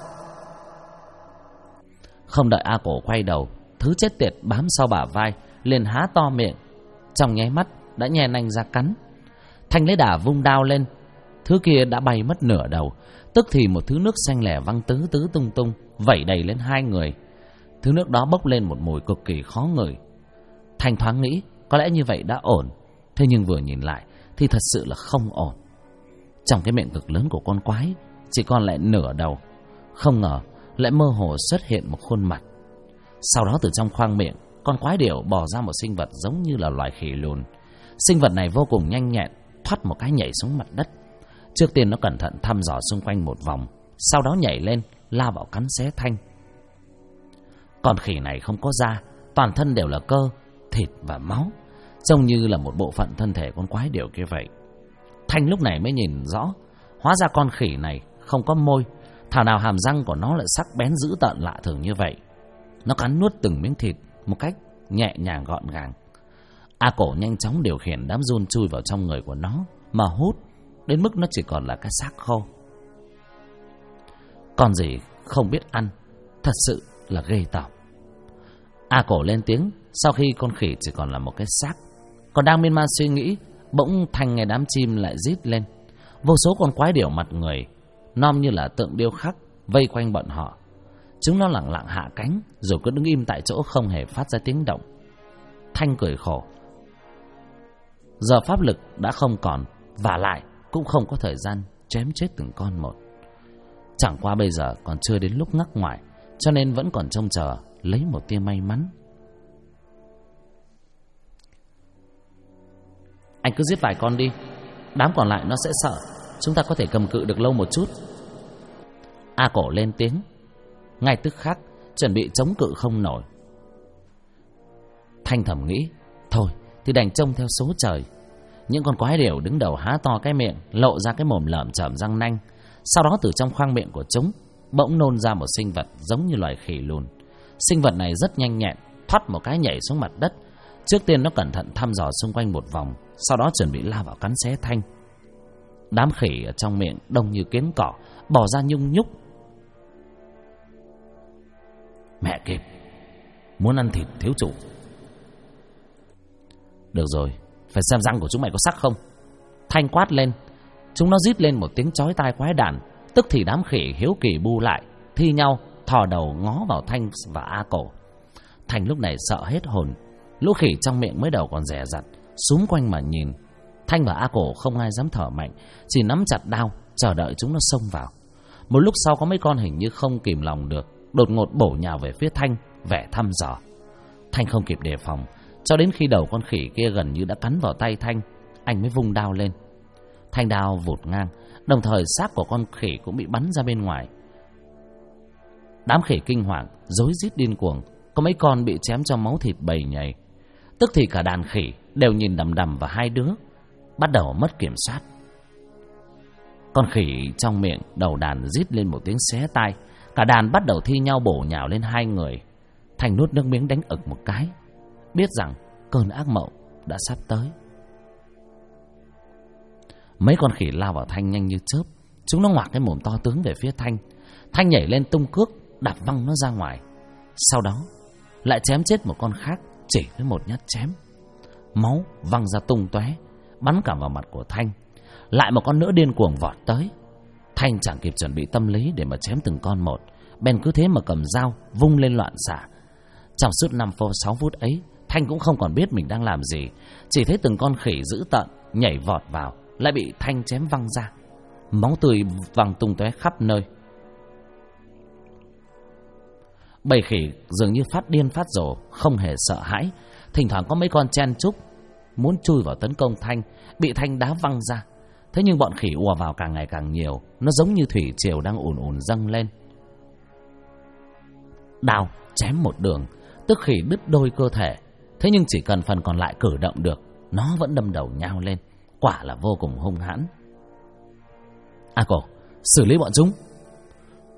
A: Không đợi A Cổ quay đầu, thứ chết tiệt bám sau bả vai liền há to miệng, trong nháy mắt đã nhe nanh ra cắn. Thanh lấy đà vung đao lên, thứ kia đã bay mất nửa đầu. Tức thì một thứ nước xanh lẻ văng tứ tứ tung tung vẩy đầy lên hai người. Thứ nước đó bốc lên một mùi cực kỳ khó ngửi. Thanh thoáng nghĩ có lẽ như vậy đã ổn, thế nhưng vừa nhìn lại thì thật sự là không ổn. Trong cái miệng cực lớn của con quái chỉ còn lại nửa đầu, không ngờ lại mơ hồ xuất hiện một khuôn mặt. Sau đó từ trong khoang miệng, con quái điểu bò ra một sinh vật giống như là loài khỉ lùn. Sinh vật này vô cùng nhanh nhẹn, thoát một cái nhảy xuống mặt đất. Trước tiên nó cẩn thận thăm dò xung quanh một vòng, sau đó nhảy lên lao vào cắn xé Thanh. Con khỉ này không có da, toàn thân đều là cơ, thịt và máu, trông như là một bộ phận thân thể con quái điểu kia vậy. Thanh lúc này mới nhìn rõ, hóa ra con khỉ này không có môi, thảo nào hàm răng của nó lại sắc bén dữ tợn lạ thường như vậy. Nó cắn nuốt từng miếng thịt một cách nhẹ nhàng gọn gàng. A Cổ nhanh chóng điều khiển đám giun chui vào trong người của nó mà hút, đến mức nó chỉ còn là cái xác khô. Con gì không biết ăn, thật sự là ghê tởm. A Cổ lên tiếng sau khi con khỉ chỉ còn là một cái xác. Còn đang miên man suy nghĩ, bỗng Thanh nghe đám chim lại rít lên. Vô số con quái điểu mặt người nom như là tượng điêu khắc vây quanh bọn họ. Chúng nó lẳng lặng hạ cánh rồi cứ đứng im tại chỗ không hề phát ra tiếng động. Thanh cười khổ. Giờ pháp lực đã không còn, vả lại cũng không có thời gian chém chết từng con một. Chẳng qua bây giờ còn chưa đến lúc ngắc ngoải, cho nên vẫn còn trông chờ lấy một tia may mắn. Anh cứ giết vài con đi, đám còn lại nó sẽ sợ, chúng ta có thể cầm cự được lâu một chút. A Cổ lên tiếng. Ngay tức khắc chuẩn bị chống cự không nổi. Thanh thầm nghĩ, thôi thì đành trông theo số trời. Những con quái điểu đứng đầu há to cái miệng, lộ ra cái mồm lởm chởm răng nanh. Sau đó từ trong khoang miệng của chúng bỗng nôn ra một sinh vật giống như loài khỉ lùn. Sinh vật này rất nhanh nhẹn, thoát một cái nhảy xuống mặt đất. Trước tiên nó cẩn thận thăm dò xung quanh một vòng, sau đó chuẩn bị lao vào cắn xé Thanh. Đám khỉ ở trong miệng đông như kiến cỏ, bỏ ra nhung nhúc. Mẹ kiếp, muốn ăn thịt thiếu chủ. Được rồi, phải xem răng của chúng mày có sắc không. Thanh quát lên. Chúng nó rít lên một tiếng chói tai quái đản. Tức thì đám khỉ hiếu kỳ bu lại, thi nhau thò đầu ngó vào Thanh và A Cổ. Thanh lúc này sợ hết hồn. Lũ khỉ trong miệng mới đầu còn dè dặt, xúm quanh mà nhìn. Thanh và A Cổ không ai dám thở mạnh, chỉ nắm chặt đao chờ đợi chúng nó xông vào. Một lúc sau có mấy con hình như không kìm lòng được, đột ngột bổ nhào về phía Thanh, vẻ thăm dò. Thanh không kịp đề phòng, cho đến khi đầu con khỉ kia gần như đã cắn vào tay Thanh, anh mới vung đao lên. Thanh đao vụt ngang, đồng thời xác của con khỉ cũng bị bắn ra bên ngoài. Đám khỉ kinh hoàng, rối rít điên cuồng, có mấy con bị chém cho máu thịt bầy nhầy. Tức thì cả đàn khỉ đều nhìn đằm đằm vào hai đứa, bắt đầu mất kiểm soát. Con khỉ trong miệng đầu đàn rít lên một tiếng xé tai, cả đàn bắt đầu thi nhau bổ nhào lên hai người. Thanh nuốt nước miếng đánh ực một cái, biết rằng cơn ác mộng đã sắp tới. Mấy con khỉ lao vào Thanh nhanh như chớp, chúng nó ngoạc cái mồm to tướng về phía Thanh. Thanh nhảy lên tung cước đạp văng nó ra ngoài, sau đó lại chém chết một con khác chỉ với một nhát chém. Máu văng ra tung tóe, bắn cả vào mặt của Thanh. Lại một con nữa điên cuồng vọt tới. Thanh chẳng kịp chuẩn bị tâm lý để mà chém từng con một, bèn cứ thế mà cầm dao vung lên loạn xạ. Trong suốt 5-6 phút ấy, Thanh cũng không còn biết mình đang làm gì, chỉ thấy từng con khỉ dữ tợn nhảy vọt vào, lại bị Thanh chém văng ra. Máu tươi văng tung tóe khắp nơi. Bầy khỉ dường như phát điên phát rồ, không hề sợ hãi. Thỉnh thoảng có mấy con chen chúc muốn chui vào tấn công Thanh, bị Thanh đá văng ra. Thế nhưng bọn khỉ ùa vào càng ngày càng nhiều, nó giống như thủy triều đang ùn ùn dâng lên. Đao chém một đường, tức khỉ đứt đôi cơ thể. Thế nhưng chỉ cần phần còn lại cử động được, nó vẫn đâm đầu nhao lên, quả là vô cùng hung hãn. A Cổ, xử lý bọn chúng.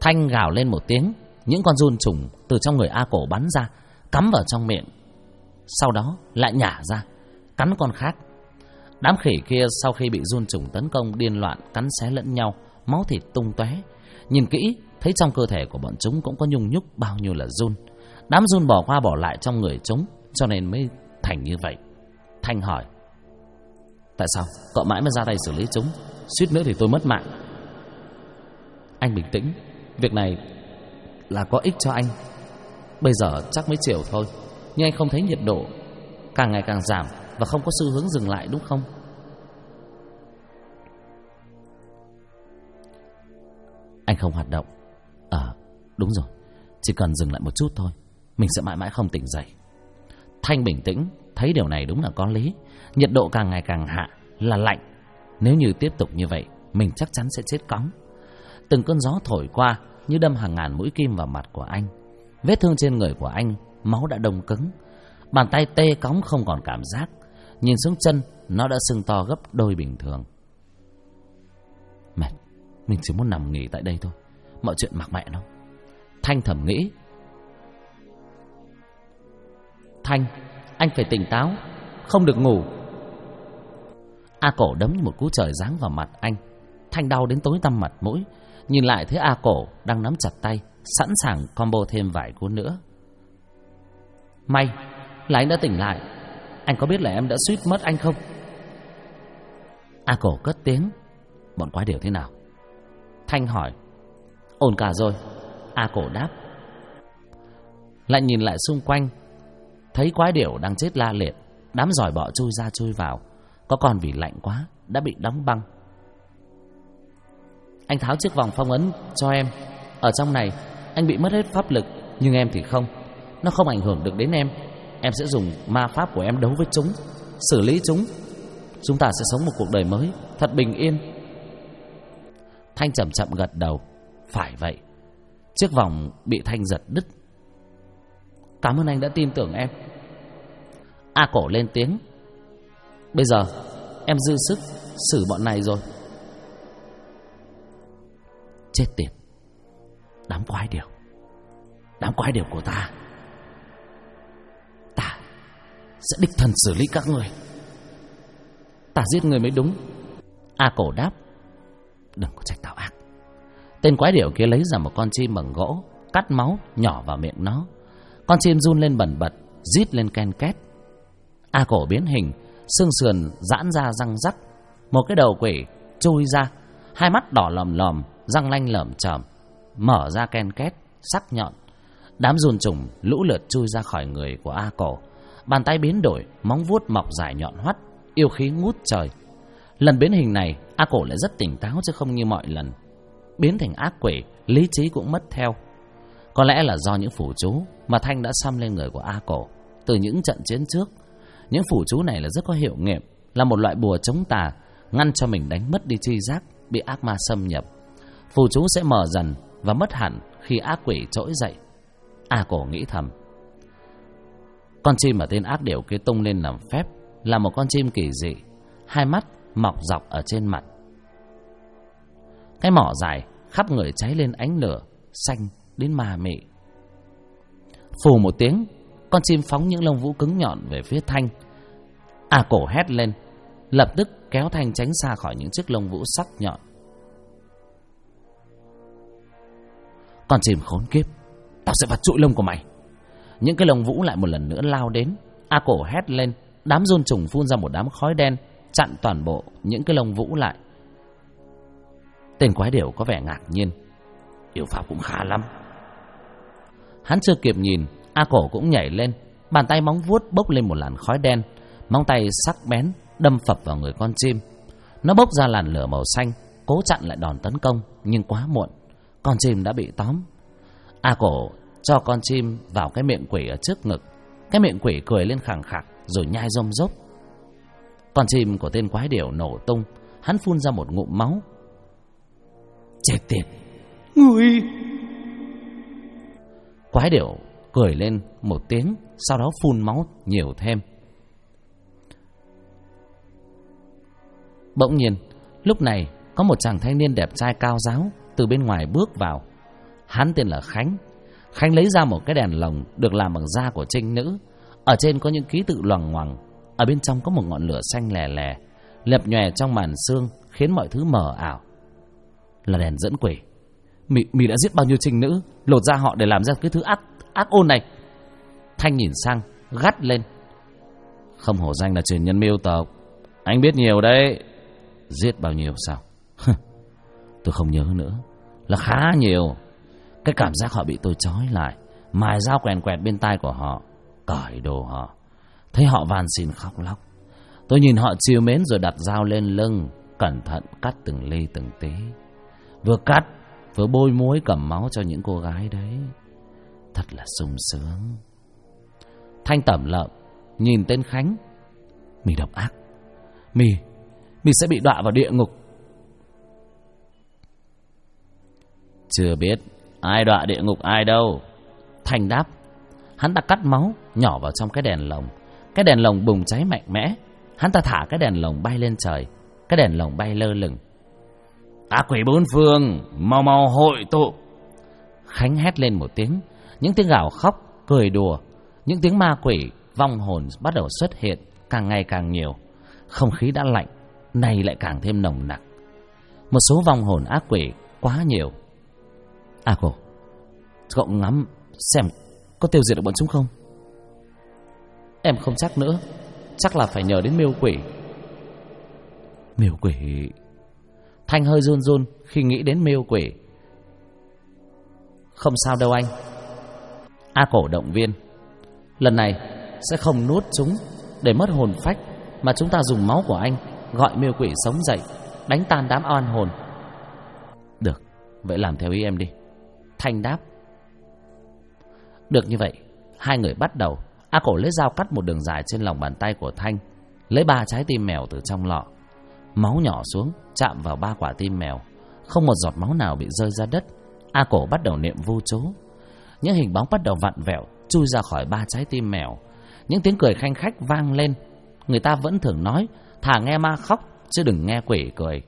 A: Thanh gào lên một tiếng, những con giun trùng từ trong người A Cổ bắn ra, cắm vào trong miệng, sau đó lại nhả ra cắn con khác. Đám khỉ kia sau khi bị giun trùng tấn công điên loạn cắn xé lẫn nhau, máu thịt tung tóe. Nhìn kỹ thấy trong cơ thể của bọn chúng cũng có nhung nhúc bao nhiêu là giun. Đám giun bỏ qua bỏ lại trong người chúng, cho nên mới thành như vậy. Thanh hỏi: tại sao cậu mãi mới ra tay xử lý chúng? Suýt nữa thì tôi mất mạng. Anh bình tĩnh, việc này là có ích cho anh. Bây giờ chắc mới chiều thôi, nhưng anh không thấy nhiệt độ càng ngày càng giảm và không có xu hướng dừng lại đúng không? Anh không hoạt động. Đúng rồi, chỉ cần dừng lại một chút thôi, mình sẽ mãi mãi không tỉnh dậy. Thanh bình tĩnh, thấy điều này đúng là có lý. Nhiệt độ càng ngày càng hạ là lạnh. Nếu như tiếp tục như vậy, mình chắc chắn sẽ chết cóng. Từng cơn gió thổi qua như đâm hàng ngàn mũi kim vào mặt của anh. Vết thương trên người của anh, máu đã đông cứng. Bàn tay tê cóng không còn cảm giác. Nhìn xuống chân, nó đã sưng to gấp đôi bình thường. Mệt, mình chỉ muốn nằm nghỉ tại đây thôi. Mọi chuyện mặc mẹ nó. Thanh thầm nghĩ. Thanh, anh phải tỉnh táo, không được ngủ. A Cổ đấm như một cú trời giáng vào mặt anh. Thanh đau đến tối tăm mặt mũi. Nhìn lại thấy A Cổ đang nắm chặt tay, sẵn sàng combo thêm vài cú nữa. May là anh đã tỉnh lại. Anh có biết là em đã suýt mất anh không? A Cổ cất tiếng. Bọn quái điểu thế nào? Thanh hỏi. Ổn cả rồi, A Cổ đáp. Lại nhìn lại xung quanh, thấy quái điểu đang chết la liệt. Đám giỏi bọ chui ra chui vào. Có con vì lạnh quá đã bị đóng băng. Anh tháo chiếc vòng phong ấn cho em. Ở trong này anh bị mất hết pháp lực, nhưng em thì không. Nó không ảnh hưởng được đến em. Em sẽ dùng ma pháp của em đấu với chúng, xử lý chúng. Chúng ta sẽ sống một cuộc đời mới thật bình yên. Thanh chậm chậm gật đầu. Phải vậy. Chiếc vòng bị Thanh giật đứt. Cảm ơn anh đã tin tưởng em. A Cổ lên tiếng. Bây giờ em dư sức xử bọn này rồi. Chết tiệt. Đám quái điểu của ta. Ta sẽ đích thân xử lý các người. Ta giết người mới đúng. A Cổ đáp. Đừng có trách tao ác. Tên quái điểu kia lấy ra một con chim bằng gỗ, cắt máu nhỏ vào miệng nó. Con chim run lên bần bật, rít lên ken két. A Cổ biến hình, xương sườn giãn ra răng rắc. Một cái đầu quỷ chui ra, hai mắt đỏ lòm lòm, răng nanh lởm chởm, mở ra ken két, sắc nhọn. Đám giun trùng lũ lượt chui ra khỏi người của A Cổ. Bàn tay biến đổi, móng vuốt mọc dài nhọn hoắt, yêu khí ngút trời. Lần biến hình này, A Cổ lại rất tỉnh táo chứ không như mọi lần. Biến thành ác quỷ, lý trí cũng mất theo. Có lẽ là do những phù chú mà Thanh đã xăm lên người của A Cổ từ những trận chiến trước. Những phù chú này là rất có hiệu nghiệm, là một loại bùa chống tà, ngăn cho mình đánh mất đi tri giác, bị ác ma xâm nhập. Phù chú sẽ mờ dần và mất hẳn khi ác quỷ trỗi dậy. A Cổ nghĩ thầm. Con chim mà tên ác điểu kia tung lên làm phép là một con chim kỳ dị, hai mắt mọc dọc ở trên mặt. Cái mỏ dài khắp người cháy lên ánh lửa xanh đến ma mị. Phù một tiếng, con chim phóng những lông vũ cứng nhọn về phía Thanh. A Cổ hét lên, lập tức kéo Thanh tránh xa khỏi những chiếc lông vũ sắc nhọn. Con chim khốn kiếp, tao sẽ vặt trụi lông của mày. Những cái lông vũ lại một lần nữa lao đến. A Cổ hét lên, đám giun trùng phun ra một đám khói đen chặn toàn bộ những cái lông vũ lại. Tên quái điểu có vẻ ngạc nhiên. Yêu pháp cũng khá lắm. Hắn chưa kịp nhìn, A Cổ cũng nhảy lên. Bàn tay móng vuốt bốc lên một làn khói đen. Móng tay sắc bén đâm phập vào người con chim. Nó bốc ra làn lửa màu xanh, cố chặn lại đòn tấn công, nhưng quá muộn. Con chim đã bị tóm. A Cổ cho con chim vào cái miệng quỷ ở trước ngực. Cái miệng quỷ cười lên khẳng khặc rồi nhai rôm rốp. Con chim của tên quái điểu nổ tung. Hắn phun ra một ngụm máu. Chết tiệt, người! Quái điểu cười lên một tiếng, sau đó phun máu nhiều thêm. Bỗng nhiên, lúc này có một chàng thanh niên đẹp trai cao ráo từ bên ngoài bước vào. Hắn tên là Khánh. Khánh lấy ra một cái đèn lồng được làm bằng da của trinh nữ. Ở trên có những ký tự loằng ngoằng. Ở bên trong có một ngọn lửa xanh lè lè lập nhòe trong màn sương, khiến mọi thứ mờ ảo. Là đèn dẫn quỷ. Mị đã giết bao nhiêu trinh nữ, lột da họ để làm ra cái thứ ác ôn này? Thanh nhìn sang, gắt lên. Không hổ danh là truyền nhân Miêu tộc, anh biết nhiều đấy. Giết bao nhiêu sao? Tôi không nhớ nữa. Là khá nhiều. Cái cảm giác họ bị tôi trói lại, mài dao quèn quẹt bên tai của họ, cởi đồ họ, thấy họ van xin khóc lóc. Tôi nhìn họ trìu mến rồi đặt dao lên lưng, cẩn thận cắt từng ly từng tí. Vừa cắt vừa bôi muối cầm máu cho những cô gái đấy. Thật là sung sướng. Thanh tẩm lợm nhìn tên Khánh. Mì độc ác. Mì sẽ bị đọa vào địa ngục. Chưa biết ai đọa địa ngục ai đâu. Thanh đáp. Hắn ta cắt máu nhỏ vào trong cái đèn lồng. Cái đèn lồng bùng cháy mạnh mẽ. Hắn ta thả cái đèn lồng bay lên trời. Cái đèn lồng bay lơ lửng. Ác quỷ bốn phương, mau mau hội tụ. Khánh hét lên một tiếng. Những tiếng gào khóc, cười đùa, những tiếng ma quỷ, vong hồn bắt đầu xuất hiện, càng ngày càng nhiều. Không khí đã lạnh, nay lại càng thêm nồng nặc. Một số vong hồn ác quỷ quá nhiều. Cô, cậu ngắm xem có tiêu diệt được bọn chúng không? Em không chắc nữa. Chắc là phải nhờ đến miêu quỷ. Miêu quỷ. Thanh hơi run run khi nghĩ đến miêu quỷ. Không sao đâu anh. Cổ động viên. Lần này sẽ không nuốt chúng để mất hồn phách, mà chúng ta dùng máu của anh gọi miêu quỷ sống dậy, đánh tan đám oan hồn. Được, vậy làm theo ý em đi. Thanh đáp. Được như vậy, hai người bắt đầu. Cổ lấy dao cắt một đường dài trên lòng bàn tay của Thanh, lấy 3 trái tim mèo từ trong lọ. Máu nhỏ xuống chạm vào 3 quả tim mèo. Không một giọt máu nào bị rơi ra đất. Cổ bắt đầu niệm vu chú. Những hình bóng bắt đầu vặn vẹo chui ra khỏi 3 trái tim mèo. Những tiếng cười khanh khách vang lên. Người ta vẫn thường nói thà nghe ma khóc chứ đừng nghe quỷ cười.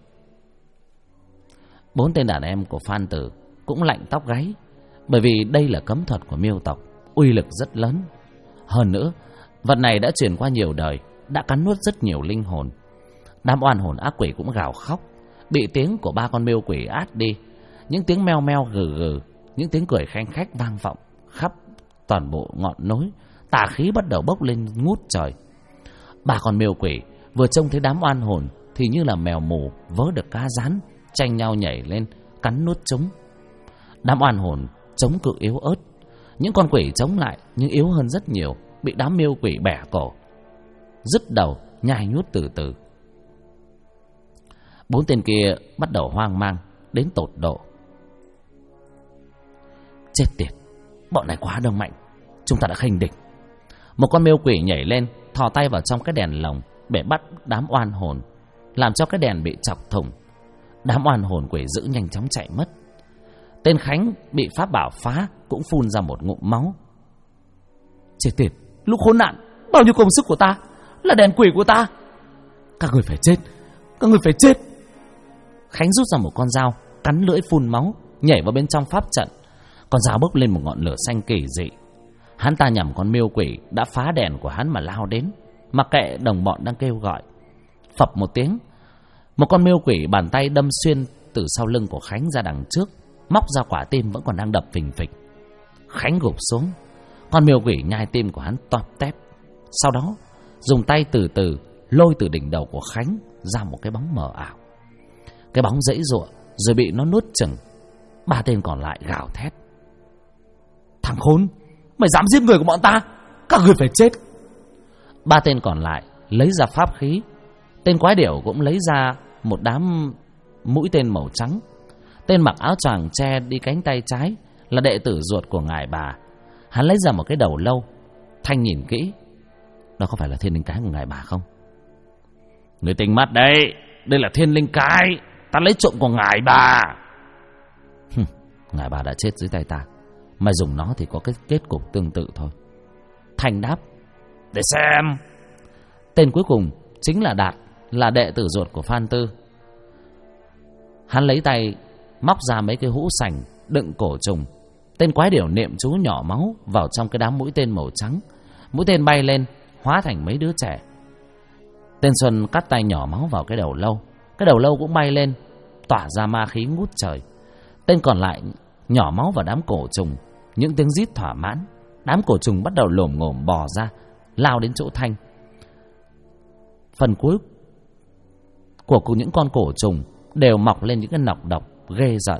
A: 4 tên đàn em của Phan Tử cũng lạnh tóc gáy, bởi vì đây là cấm thuật của miêu tộc, uy lực rất lớn. Hơn nữa, vật này đã truyền qua nhiều đời, đã cắn nuốt rất nhiều linh hồn. Đám oan hồn ác quỷ cũng gào khóc, bị tiếng của 3 con miêu quỷ át đi. Những tiếng meo meo gừ gừ, những tiếng cười khanh khách vang vọng khắp toàn bộ ngọn núi. Tà khí bắt đầu bốc lên ngút trời. 3 con miêu quỷ vừa trông thấy đám oan hồn thì như là mèo mù vớ được cá rán, tranh nhau nhảy lên cắn nuốt chúng. Đám oan hồn chống cự yếu ớt. Những con quỷ chống lại nhưng yếu hơn rất nhiều, bị đám miêu quỷ bẻ cổ, dứt đầu, nhai nhút từ từ. 4 tên kia bắt đầu hoang mang đến tột độ. Chết tiệt, bọn này quá đông mạnh, chúng ta đã khinh địch. Một con miêu quỷ nhảy lên, thò tay vào trong cái đèn lồng để bắt đám oan hồn, làm cho cái đèn bị chọc thủng. Đám oan hồn quỷ dữ nhanh chóng chạy mất. Tên Khánh bị pháp bảo phá cũng phun ra một ngụm máu. Chết tiệt, lúc khốn nạn, bao nhiêu công sức của ta, là đèn quỷ của ta. Các người phải chết, các người phải chết. Khánh rút ra một con dao, cắn lưỡi phun máu, nhảy vào bên trong pháp trận. Con dao bốc lên một ngọn lửa xanh kỳ dị. Hắn ta nhằm con miêu quỷ đã phá đèn của hắn mà lao đến, mặc kệ đồng bọn đang kêu gọi. Phập một tiếng, một con miêu quỷ bàn tay đâm xuyên từ sau lưng của Khánh ra đằng trước, móc ra quả tim vẫn còn đang đập phình phịch. Khánh gục xuống, con miêu quỷ nhai tim của hắn toạp tép. Sau đó dùng tay từ từ lôi từ đỉnh đầu của Khánh ra một cái bóng mờ ảo. Cái bóng giãy giụa rồi bị nó nuốt chửng. 3 tên còn lại gào thét. Thằng khốn, mày dám giết người của bọn ta, các người phải chết. 3 tên còn lại lấy ra pháp khí. Tên quái điểu cũng lấy ra một đám mũi tên màu trắng. Tên mặc áo choàng che đi cánh tay trái là đệ tử ruột của ngài bà. Hắn lấy ra một cái đầu lâu. Thanh nhìn kỹ, đó có phải là thiên linh cái của ngài bà không? Người tinh mắt đấy, đây là thiên linh cái ta lấy trộm của ngài bà. Ngài bà đã chết dưới tay ta, mày dùng nó thì có cái kết cục tương tự thôi. Thanh đáp. Để xem. Tên cuối cùng chính là Đạt, là đệ tử ruột của Phan Tư. Hắn lấy tay móc ra mấy cái hũ sành đựng cổ trùng. Tên quái điểu niệm chú nhỏ máu vào trong cái đám mũi tên màu trắng. Mũi tên bay lên hóa thành mấy đứa trẻ. Tên Xuân cắt tay nhỏ máu vào cái đầu lâu. Cái đầu lâu cũng bay lên, tỏa ra ma khí ngút trời. Tên còn lại nhỏ máu vào đám cổ trùng. Những tiếng rít thỏa mãn. Đám cổ trùng bắt đầu lồm ngồm bò ra, lao đến chỗ Thanh. Phần cuối của những con cổ trùng đều mọc lên những cái nọc độc ghê rợn.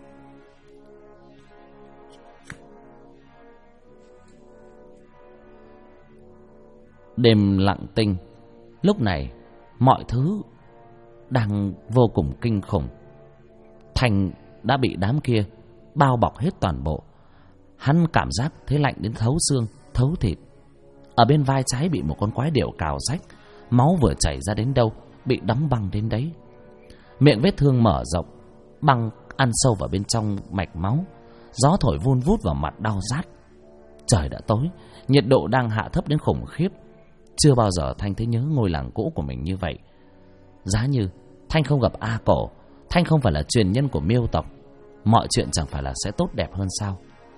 A: Đêm lặng tinh. Lúc này mọi thứ đang vô cùng kinh khủng. Thanh đã bị đám kia bao bọc hết toàn bộ. Hắn cảm giác thấy lạnh đến thấu xương, thấu thịt. Ở bên vai trái bị một con quái điểu cào rách, máu vừa chảy ra đến đâu bị đóng băng đến đấy. Miệng vết thương mở rộng, băng ăn sâu vào bên trong mạch máu. Gió thổi vun vút vào mặt đau rát. Trời đã tối, nhiệt độ đang hạ thấp đến khủng khiếp. Chưa bao giờ Thanh thấy nhớ ngôi làng cũ của mình như vậy. Giá như Thanh không gặp A Cổ, Thanh không phải là truyền nhân của Miêu tộc, mọi chuyện chẳng phải là sẽ tốt đẹp hơn sao?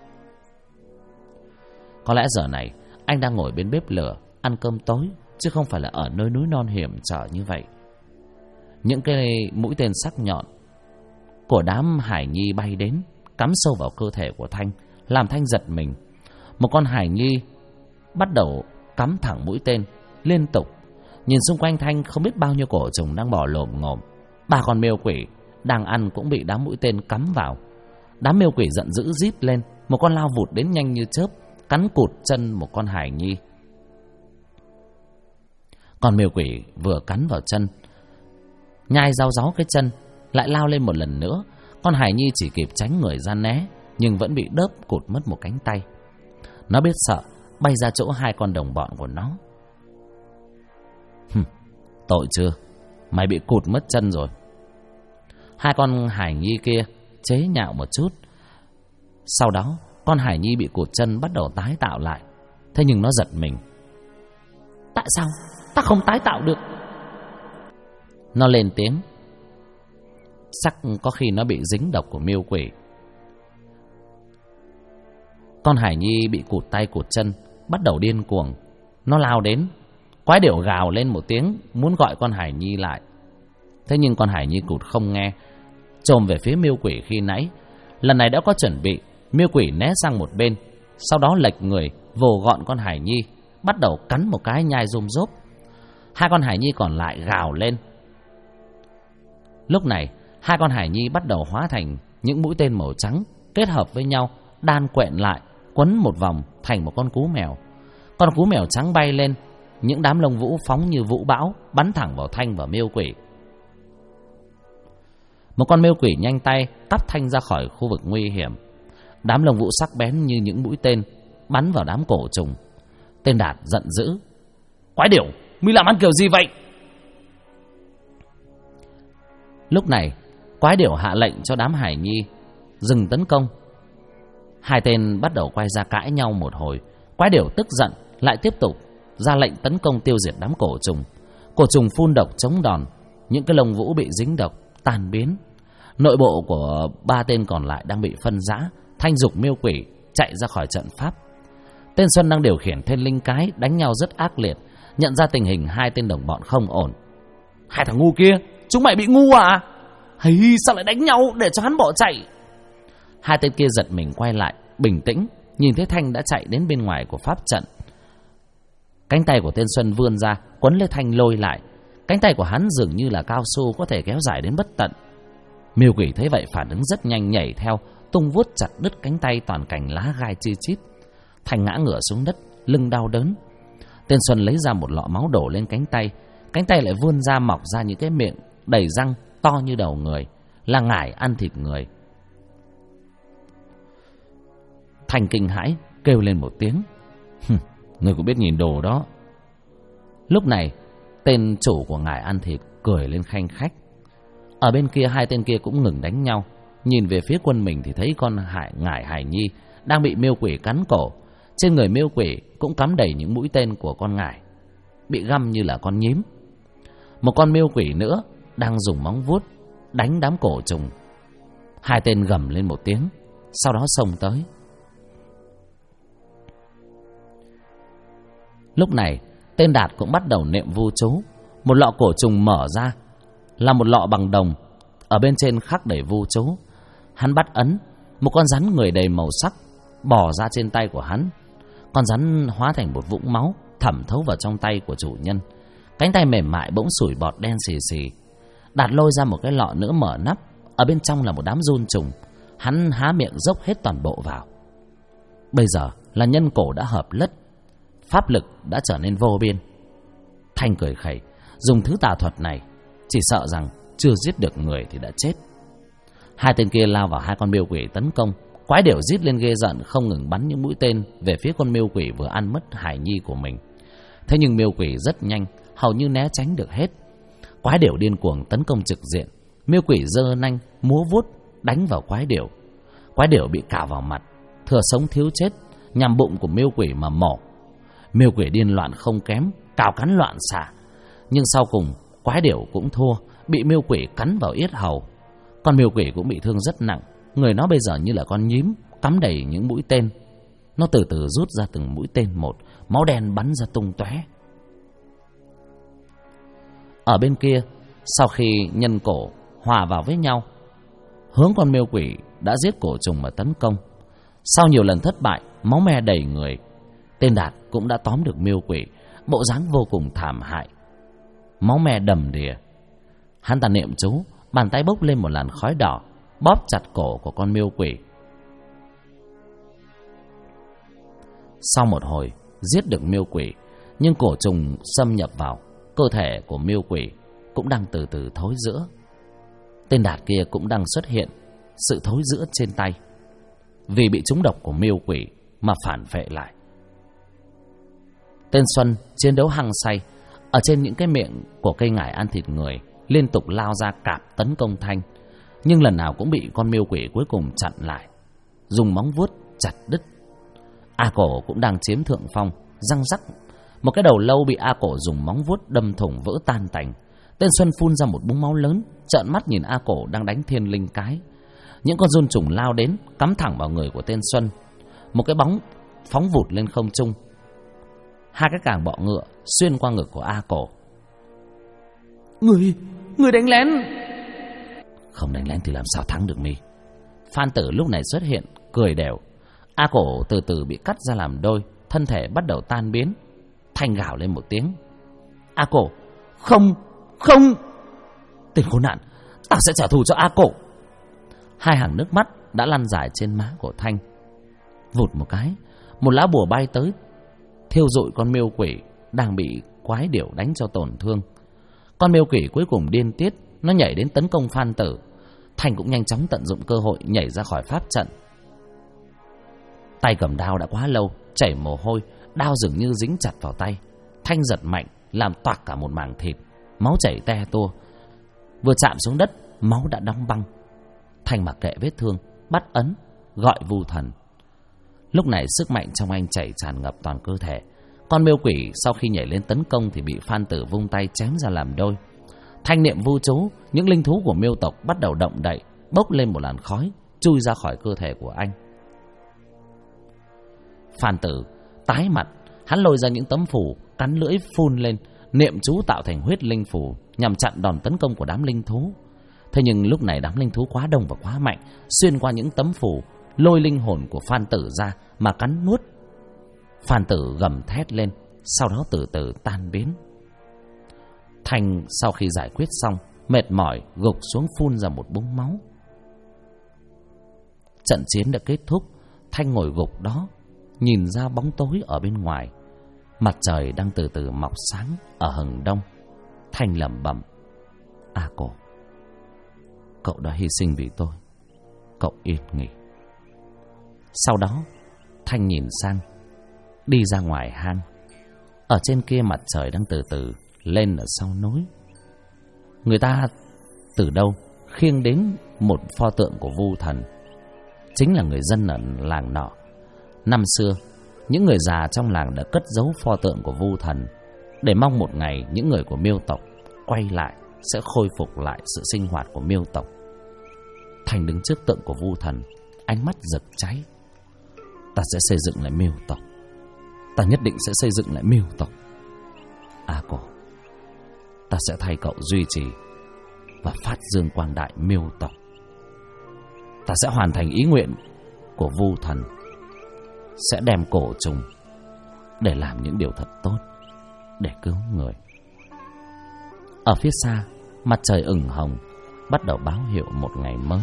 A: Có lẽ giờ này anh đang ngồi bên bếp lửa ăn cơm tối, chứ không phải là ở nơi núi non hiểm trở như vậy. Những cái mũi tên sắc nhọn của đám hải nhi bay đến, cắm sâu vào cơ thể của Thanh, làm Thanh giật mình. Một con hải nhi bắt đầu cắm thẳng mũi tên liên tục. Nhìn xung quanh Thanh không biết bao nhiêu cổ trùng đang bò lồm ngồm. 3 con miêu quỷ đang ăn cũng bị đám mũi tên cắm vào. Đám miêu quỷ giận dữ rít lên. Một con lao vụt đến nhanh như chớp, cắn cụt chân một con hải nhi. Con miêu quỷ vừa cắn vào chân, nhai rau ráu cái chân, lại lao lên một lần nữa. Con hải nhi chỉ kịp tránh người ra né, nhưng vẫn bị đớp cụt mất một cánh tay. Nó biết sợ, bay ra chỗ 2 con đồng bọn của nó. Tội chưa, mày bị cụt mất chân rồi. 2 con hải nhi kia chế nhạo một chút. Sau đó con hải nhi bị cụt chân bắt đầu tái tạo lại. Thế nhưng nó giật mình. Tại sao ta không tái tạo được? Nó lên tiếng. Chắc có khi nó bị dính độc của miêu quỷ. Con hải nhi bị cụt tay cụt chân bắt đầu điên cuồng. Nó lao đến. Quái điểu gào lên một tiếng, muốn gọi con hải nhi lại. Thế nhưng con hải nhi cụt không nghe, chồm về phía miêu quỷ khi nãy. Lần này đã có chuẩn bị, miêu quỷ né sang một bên, sau đó lệch người vồ gọn con hải nhi, bắt đầu cắn một cái nhai rôm rốp. 2 con hải nhi còn lại gào lên. Lúc này 2 con hải nhi bắt đầu hóa thành những mũi tên màu trắng, kết hợp với nhau, đan quện lại, quấn một vòng thành một con cú mèo. Con cú mèo trắng bay lên, những đám lông vũ phóng như vũ bão, bắn thẳng vào Thanh và miêu quỷ. Một con miêu quỷ nhanh tay cắp Thanh ra khỏi khu vực nguy hiểm. Đám lông vũ sắc bén như những mũi tên bắn vào đám cổ trùng. Tên Đạt giận dữ. Quái điểu, mi làm ăn kiểu gì vậy? Lúc này quái điểu hạ lệnh cho đám hải nhi dừng tấn công. 2 tên bắt đầu quay ra cãi nhau một hồi. Quái điểu tức giận lại tiếp tục ra lệnh tấn công tiêu diệt đám cổ trùng. Cổ trùng phun độc chống đòn, những cái lông vũ bị dính độc tan biến. Nội bộ của 3 tên còn lại đang bị phân rã. Thanh dục miêu quỷ chạy ra khỏi trận pháp. Tên Xuân đang điều khiển thiên linh cái đánh nhau rất ác liệt. Nhận ra tình hình 2 tên đồng bọn không ổn. 2 thằng ngu kia, chúng mày bị ngu à? Hay sao lại đánh nhau để cho hắn bỏ chạy? 2 tên kia giật mình quay lại, bình tĩnh, nhìn thấy Thanh đã chạy đến bên ngoài của pháp trận. Cánh tay của tên Xuân vươn ra, quấn lấy Thanh lôi lại. Cánh tay của hắn dường như là cao su, có thể kéo dài đến bất tận. Miêu quỷ thấy vậy phản ứng rất nhanh, nhảy theo, tung vuốt chặt đứt cánh tay toàn cảnh lá gai chi chít. Thanh ngã ngửa xuống đất, lưng đau đớn. Tên Xuân lấy ra một lọ máu đổ lên cánh tay lại vươn ra mọc ra những cái miệng đầy răng to như đầu người, là ngải ăn thịt người. Thanh kinh hãi kêu lên một tiếng. Người cũng biết nhìn đồ đó. Lúc này tên chủ của ngải ăn thịt cười lên khanh khách. Ở bên kia 2 tên kia cũng ngừng đánh nhau, nhìn về phía quân mình thì thấy con ngải hải nhi đang bị miêu quỷ cắn cổ. Trên người miêu quỷ cũng cắm đầy những mũi tên của con ngải, bị găm như là con nhím. Một con miêu quỷ nữa đang dùng móng vuốt đánh đám cổ trùng. 2 tên gầm lên một tiếng. sau đó xông tới. Lúc này tên Đạt cũng bắt đầu niệm vu chú. Một lọ cổ trùng mở ra, là một lọ bằng đồng, ở bên trên khắc đầy vu chú. Hắn bắt ấn, một con rắn người đầy màu sắc bò ra trên tay của hắn. Con rắn hóa thành một vũng máu thẩm thấu vào trong tay của chủ nhân. Cánh tay mềm mại bỗng sủi bọt đen xì xì. Đạt lôi ra một cái lọ nữa mở nắp, ở bên trong là một đám giun trùng. Hắn há miệng dốc hết toàn bộ vào. Bây giờ là nhân cổ đã hợp lất, pháp lực đã trở nên vô biên. Thanh cười khẩy, dùng thứ tà thuật này chỉ sợ rằng chưa giết được người thì đã chết. Hai tên kia lao vào hai con miêu quỷ tấn công. Quái điểu rít lên ghê giận, không ngừng bắn những mũi tên về phía con miêu quỷ vừa ăn mất hải nhi của mình. Thế nhưng miêu quỷ rất nhanh, hầu như né tránh được hết. Quái điểu điên cuồng tấn công trực diện. Miêu quỷ giơ nanh múa vuốt đánh vào quái điểu. Quái điểu bị cào vào mặt, thừa sống thiếu chết, nhằm bụng của miêu quỷ mà mổ. Miêu quỷ điên loạn không kém, cào cắn loạn xạ. Nhưng sau cùng quái điểu cũng thua, bị miêu quỷ cắn vào yết hầu. Con miêu quỷ cũng bị thương rất nặng, người nó bây giờ như là con nhím cắm đầy những mũi tên. Nó từ từ rút ra từng mũi tên một, máu đen bắn ra tung tóe. Ở bên kia, sau khi nhân cổ hòa vào với nhau, hướng con miêu quỷ đã giết cổ trùng mà tấn công. Sau nhiều lần thất bại, máu me đầy người, tên Đạt cũng đã tóm được miêu quỷ, bộ dáng vô cùng thảm hại, máu me đầm đìa. Hắn ta niệm chú, bàn tay bốc lên một làn khói đỏ, bóp chặt cổ của con miêu quỷ. Sau một hồi giết được miêu quỷ, nhưng cổ trùng xâm nhập vào cơ thể của miêu quỷ cũng đang từ từ thối rữa. Tên Đạt kia cũng đang xuất hiện sự thối rữa trên tay, vì bị trúng độc của miêu quỷ mà phản vệ lại. Tên Xuân chiến đấu hăng say, ở trên những cái miệng của cây ngải ăn thịt người liên tục lao ra cạp tấn công Thanh, nhưng lần nào cũng bị con miêu quỷ cuối cùng chặn lại, dùng móng vuốt chặt đứt. A Cổ cũng đang chiếm thượng phong, răng rắc, một cái đầu lâu bị A Cổ dùng móng vuốt đâm thủng vỡ tan tành. Tên Xuân phun ra một búng máu lớn, trợn mắt nhìn A Cổ đang đánh thiên linh cái. Những con giun trùng lao đến, cắm thẳng vào người của tên Xuân. Một cái bóng phóng vụt lên không trung, hai cái càng bọ ngựa xuyên qua ngực của A Cổ. Người đánh lén. Không đánh lén thì làm sao thắng được mi? Phan Tử lúc này xuất hiện, cười đều. A Cổ từ từ bị cắt ra làm đôi, thân thể bắt đầu tan biến. Thanh gào lên một tiếng. A Cổ, không. Tên khốn nạn, tao sẽ trả thù cho A Cổ. Hai hàng nước mắt đã lăn dài trên má của Thanh. Vụt một cái, một lá bùa bay tới, thiêu rụi con miêu quỷ đang bị quái điểu đánh cho tổn thương. Con miêu quỷ cuối cùng điên tiết, nó nhảy đến tấn công Phan Tử. Thanh cũng nhanh chóng tận dụng cơ hội nhảy ra khỏi pháp trận. Tay cầm đao đã quá lâu, chảy mồ hôi, đao dường như dính chặt vào tay. Thanh giật mạnh, làm toạc cả một mảng thịt, máu chảy te tua. Vừa chạm xuống đất, máu đã đóng băng. Thanh mặc kệ vết thương, bắt ấn, gọi vu thần. Lúc này sức mạnh trong anh chảy tràn ngập toàn cơ thể. Con miêu quỷ sau khi nhảy lên tấn công thì bị Phan Tử vung tay chém ra làm đôi. Thanh niệm vu chú, những linh thú của miêu tộc bắt đầu động đậy, bốc lên một làn khói chui ra khỏi cơ thể của anh. Phan Tử tái mặt, hắn lôi ra những tấm phù, cắn lưỡi phun lên, niệm chú tạo thành huyết linh phù nhằm chặn đòn tấn công của đám linh thú. Thế nhưng lúc này đám linh thú quá đông và quá mạnh, xuyên qua những tấm phù, lôi linh hồn của Phan Tử ra mà cắn nuốt. Phan Tử gầm thét lên, sau đó từ từ tan biến. Thanh sau khi giải quyết xong, mệt mỏi gục xuống phun ra một búng máu. Trận chiến đã kết thúc. Thanh ngồi gục đó, nhìn ra bóng tối ở bên ngoài. Mặt trời đang từ từ mọc sáng ở hừng đông. Thanh lẩm bẩm: A Cổ, cậu đã hy sinh vì tôi, cậu yên nghỉ. Sau đó Thanh nhìn sang, đi ra ngoài hang. Ở trên kia mặt trời đang từ từ lên ở sau núi. Người ta từ đâu khiêng đến một pho tượng của vu thần, chính là người dân ở làng nọ. Năm xưa, những người già trong làng đã cất giấu pho tượng của vu thần, để mong một ngày những người của miêu tộc quay lại sẽ khôi phục lại sự sinh hoạt của miêu tộc. Thành đứng trước tượng của vu thần, ánh mắt rực cháy. Ta sẽ xây dựng lại Miêu tộc. Ta nhất định sẽ xây dựng lại Miêu tộc. A Cổ, ta sẽ thay cậu duy trì và phát dương quang đại Miêu tộc. Ta sẽ hoàn thành ý nguyện của Vu Thần, sẽ đem cổ trùng để làm những điều thật tốt, để cứu người. Ở phía xa, mặt trời ửng hồng bắt đầu báo hiệu một ngày mới.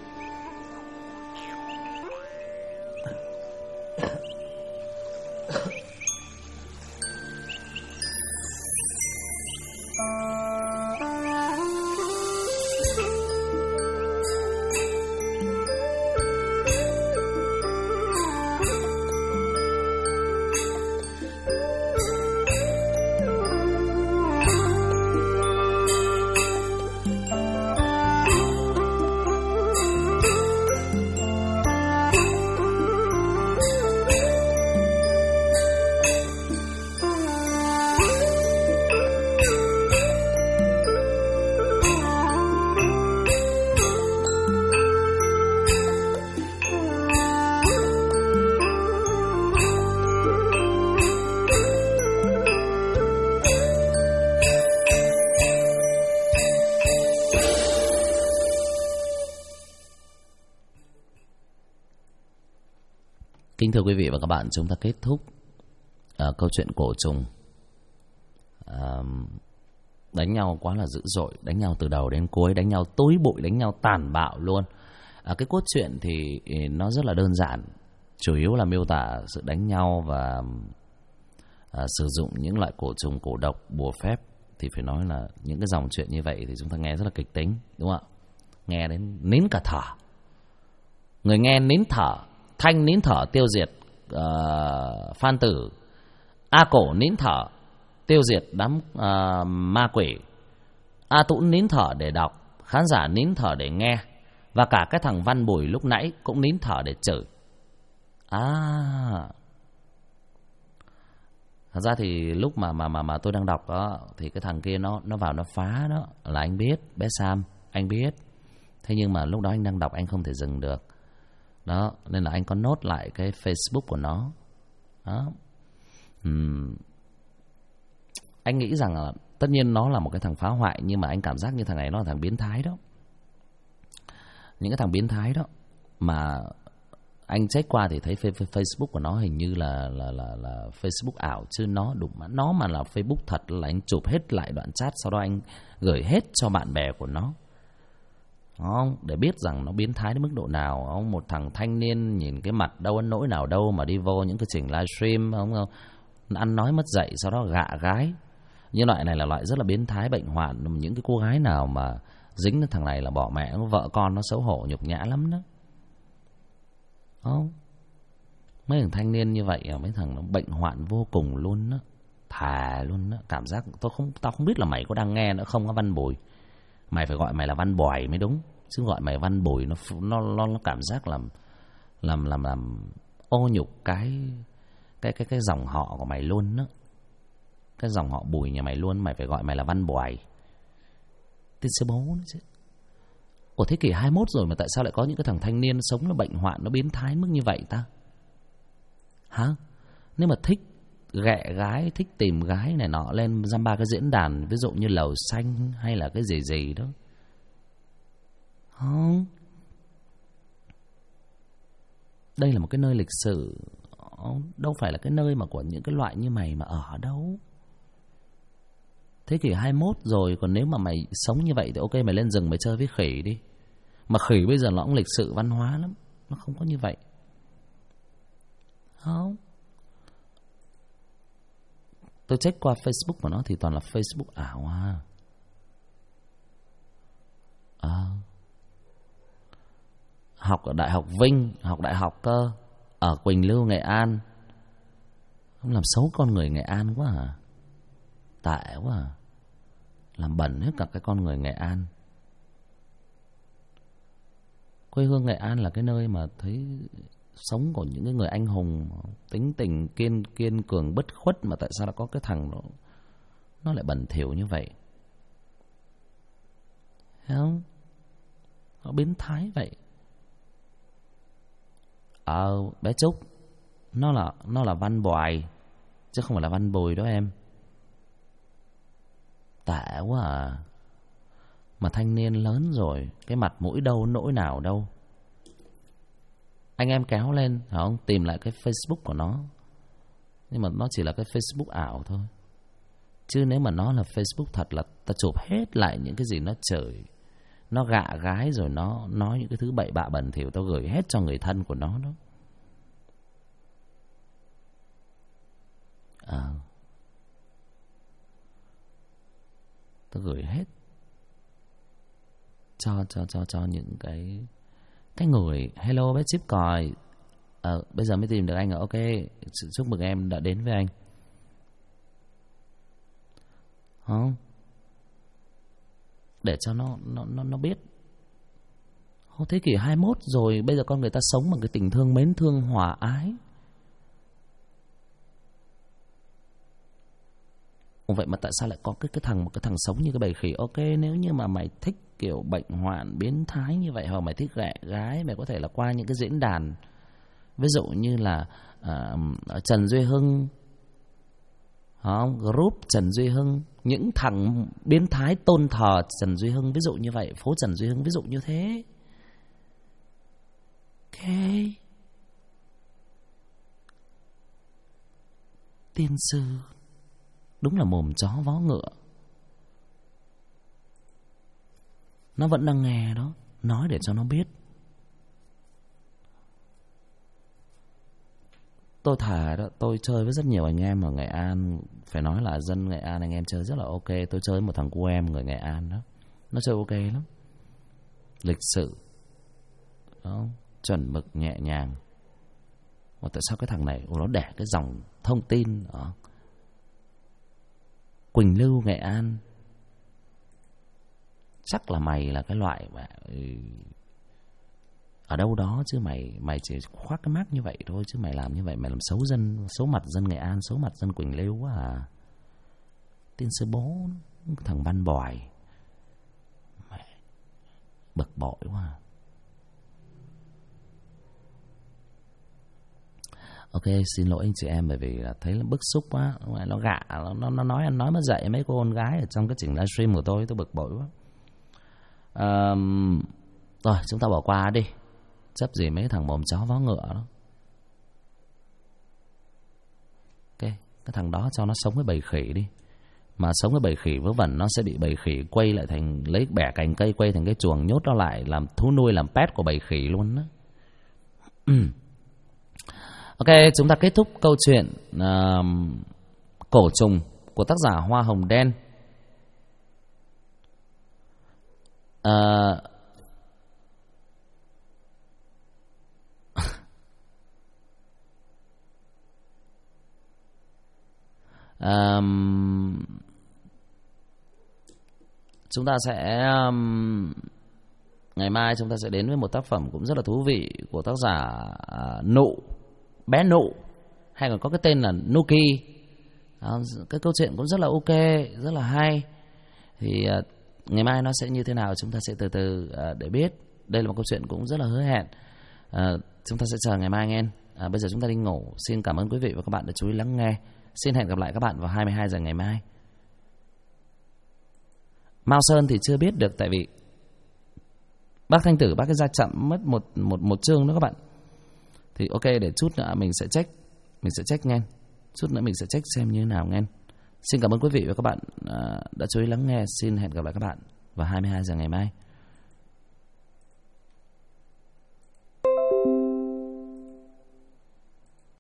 A: Kính thưa quý vị và các bạn, chúng ta kết thúc câu chuyện cổ trùng. Đánh nhau quá là dữ dội, đánh nhau từ đầu đến cuối, đánh nhau tối bụi, đánh nhau tàn bạo luôn. Cái cốt truyện thì nó rất là đơn giản, chủ yếu là miêu tả sự đánh nhau và sử dụng những loại cổ trùng, cổ độc, bùa phép. Thì phải nói là những cái dòng chuyện như vậy thì chúng ta nghe rất là kịch tính, đúng không ạ? Nghe đến nín cả thở. Người nghe nín thở, Thanh nín thở tiêu diệt Phan Tử, A Cổ nín thở tiêu diệt đám ma quỷ, A Tũng nín thở để đọc, khán giả nín thở để nghe, và cả cái thằng Văn Bùi lúc nãy cũng nín thở để chửi. Thật ra thì lúc mà tôi đang đọc đó thì cái thằng kia nó vào nó phá đó là anh biết, bé Sam, anh biết. Thế nhưng mà lúc đó anh đang đọc anh không thể dừng được. Đó, nên là anh có nốt lại cái Facebook của nó. Đó. Anh nghĩ rằng là tất nhiên nó là một cái thằng phá hoại, nhưng mà anh cảm giác như thằng này nó là thằng biến thái đó. Những cái thằng biến thái đó mà anh check qua thì thấy Facebook của nó hình như là Facebook ảo, chứ nó đúng nó mà là Facebook thật là anh chụp hết lại đoạn chat, sau đó anh gửi hết cho bạn bè của nó. Không, để biết rằng nó biến thái đến mức độ nào. Không, một thằng thanh niên nhìn cái mặt đâu ăn nỗi nào đâu mà đi vô những cái trình livestream, không ăn nói mất dạy, sau đó gạ gái. Như loại này là loại rất là biến thái, bệnh hoạn. Những cái cô gái nào mà dính đến thằng này là bỏ mẹ, vợ con nó xấu hổ nhục nhã lắm đó. Không, mấy thằng thanh niên như vậy, mấy thằng nó bệnh hoạn vô cùng luôn đó, thà luôn đó. Cảm giác tao không biết là mày có đang nghe nữa không, có Văn Bùi. Mày phải gọi mày là Văn Bòi mới đúng, chứ gọi mày Văn Bùi nó cảm giác làm ô nhục cái dòng họ của mày luôn đó. Cái dòng họ Bùi nhà mày luôn, mày phải gọi mày là Văn Bòi. Tên sư bố nữa chứ. Ở thế kỷ 21 rồi mà tại sao lại có những cái thằng thanh niên sống nó bệnh hoạn, nó biến thái mức như vậy ta? Hả? Nếu mà thích ghẹ gái, thích tìm gái này nọ lên dăm ba cái diễn đàn, ví dụ như Lầu Xanh hay là cái gì đó. Không. Đây là một cái nơi lịch sử, đâu phải là cái nơi mà của những cái loại như mày mà ở đâu. Thế kỷ 21 rồi, còn nếu mà mày sống như vậy thì ok, mày lên rừng mày chơi với khỉ đi. Mà khỉ bây giờ nó cũng lịch sự văn hóa lắm, nó không có như vậy. Không. Tôi check qua Facebook của nó thì toàn là Facebook ảo Học ở Đại học Vinh, học đại học cơ, ở Quỳnh Lưu, Nghệ An. Không, làm xấu con người Nghệ An quá à. Tệ quá à. Làm bẩn hết cả cái con người Nghệ An. Quê hương Nghệ An là cái nơi mà thấy sống của những cái người anh hùng, tính tình kiên cường bất khuất, mà tại sao lại có cái thằng nó lại bẩn thỉu như vậy? Thấy không? Nó biến thái vậy. Bé Trúc, nó là Văn Boài chứ không phải là Văn Bùi đó em. Tệ quá à. Mà thanh niên lớn rồi, cái mặt mũi đâu nỗi nào đâu. Anh em kéo lên, hả không? Tìm lại cái Facebook của nó. Nhưng mà nó chỉ là cái Facebook ảo thôi. Chứ nếu mà nó là Facebook thật là ta chụp hết lại những cái gì nó chửi, nó gạ gái, rồi nó nói những cái thứ bậy bạ bẩn thỉu, tao gửi hết cho người thân của nó đó. Tao gửi hết cho những cái người. Hello bé chip còi, bây giờ mới tìm được anh. Ok, chúc mừng em đã đến với anh. Không, để cho nó biết. Thế kỷ 21 rồi, bây giờ con người ta sống bằng cái tình thương, mến thương, hòa ái. Vậy mà tại sao lại có cái thằng sống như cái bầy khỉ? Ok, nếu như mà mày thích kiểu bệnh hoạn biến thái như vậy, hoặc mày thích gái, mày có thể là qua những cái diễn đàn, ví dụ như là Trần Duy Hưng, không? Group Trần Duy Hưng, những thằng biến thái tôn thờ Trần Duy Hưng, ví dụ như vậy, phố Trần Duy Hưng, ví dụ như thế. Ok, tiên sư đúng là mồm chó vó ngựa. Nó vẫn đang nghe đó, nói để cho nó biết. Tôi thà đó, tôi chơi với rất nhiều anh em ở Nghệ An. Phải nói là dân Nghệ An anh em chơi rất là ok. Tôi chơi với một thằng cu em người Nghệ An đó, nó chơi ok lắm, lịch sự đó, chuẩn mực, nhẹ nhàng. Mà tại sao cái thằng này nó để cái dòng thông tin ở Quỳnh Lưu, Nghệ An? Chắc là mày là cái loại mà ở đâu đó, chứ mày chỉ khoác cái mác như vậy thôi. Chứ mày làm như vậy, mày làm xấu mặt dân Nghệ An, xấu mặt dân Quỳnh Lưu quá à. Tiên sư bố, thằng Văn Boài, mẹ bực bội quá à. Ok, xin lỗi anh chị em, bởi vì là thấy nó bức xúc quá. Nó gạ, nó nói mất dạy mấy cô con gái ở trong cái trình livestream của tôi bực bội quá. Rồi, chúng ta bỏ qua đi, chấp gì mấy thằng mồm chó vó ngựa đó. Ok, cái thằng đó cho nó sống với bầy khỉ đi. Mà sống với bầy khỉ vớ vẩn, nó sẽ bị bầy khỉ quay lại thành, lấy bẻ cành cây quay thành cái chuồng, nhốt nó lại làm thú nuôi, làm pet của bầy khỉ luôn đó. Ok, chúng ta kết thúc câu chuyện Cổ Trùng của tác giả Hoa Hồng Đen. Chúng ta sẽ ngày mai chúng ta sẽ đến với một tác phẩm cũng rất là thú vị của tác giả Nụ, bé Nụ, hay còn có cái tên là Nuki. Cái câu chuyện cũng rất là ok, rất là hay. Thì ngày mai nó sẽ như thế nào chúng ta sẽ từ từ để biết. Đây là một câu chuyện cũng rất là hứa hẹn. Chúng ta sẽ chờ ngày mai nghe. Bây giờ chúng ta đi ngủ. Xin cảm ơn quý vị và các bạn đã chú ý lắng nghe. Xin hẹn gặp lại các bạn vào 22 giờ ngày mai. Mao Sơn thì chưa biết được, tại vì bác Thanh Tử bác ấy ra chậm mất một chương nữa các bạn. Thì ok, để chút nữa mình sẽ check nghe. Chút nữa mình sẽ check xem như thế nào nghe. Xin cảm ơn quý vị và các bạn đã chú ý lắng nghe. Xin hẹn gặp lại các bạn vào 22 giờ ngày mai.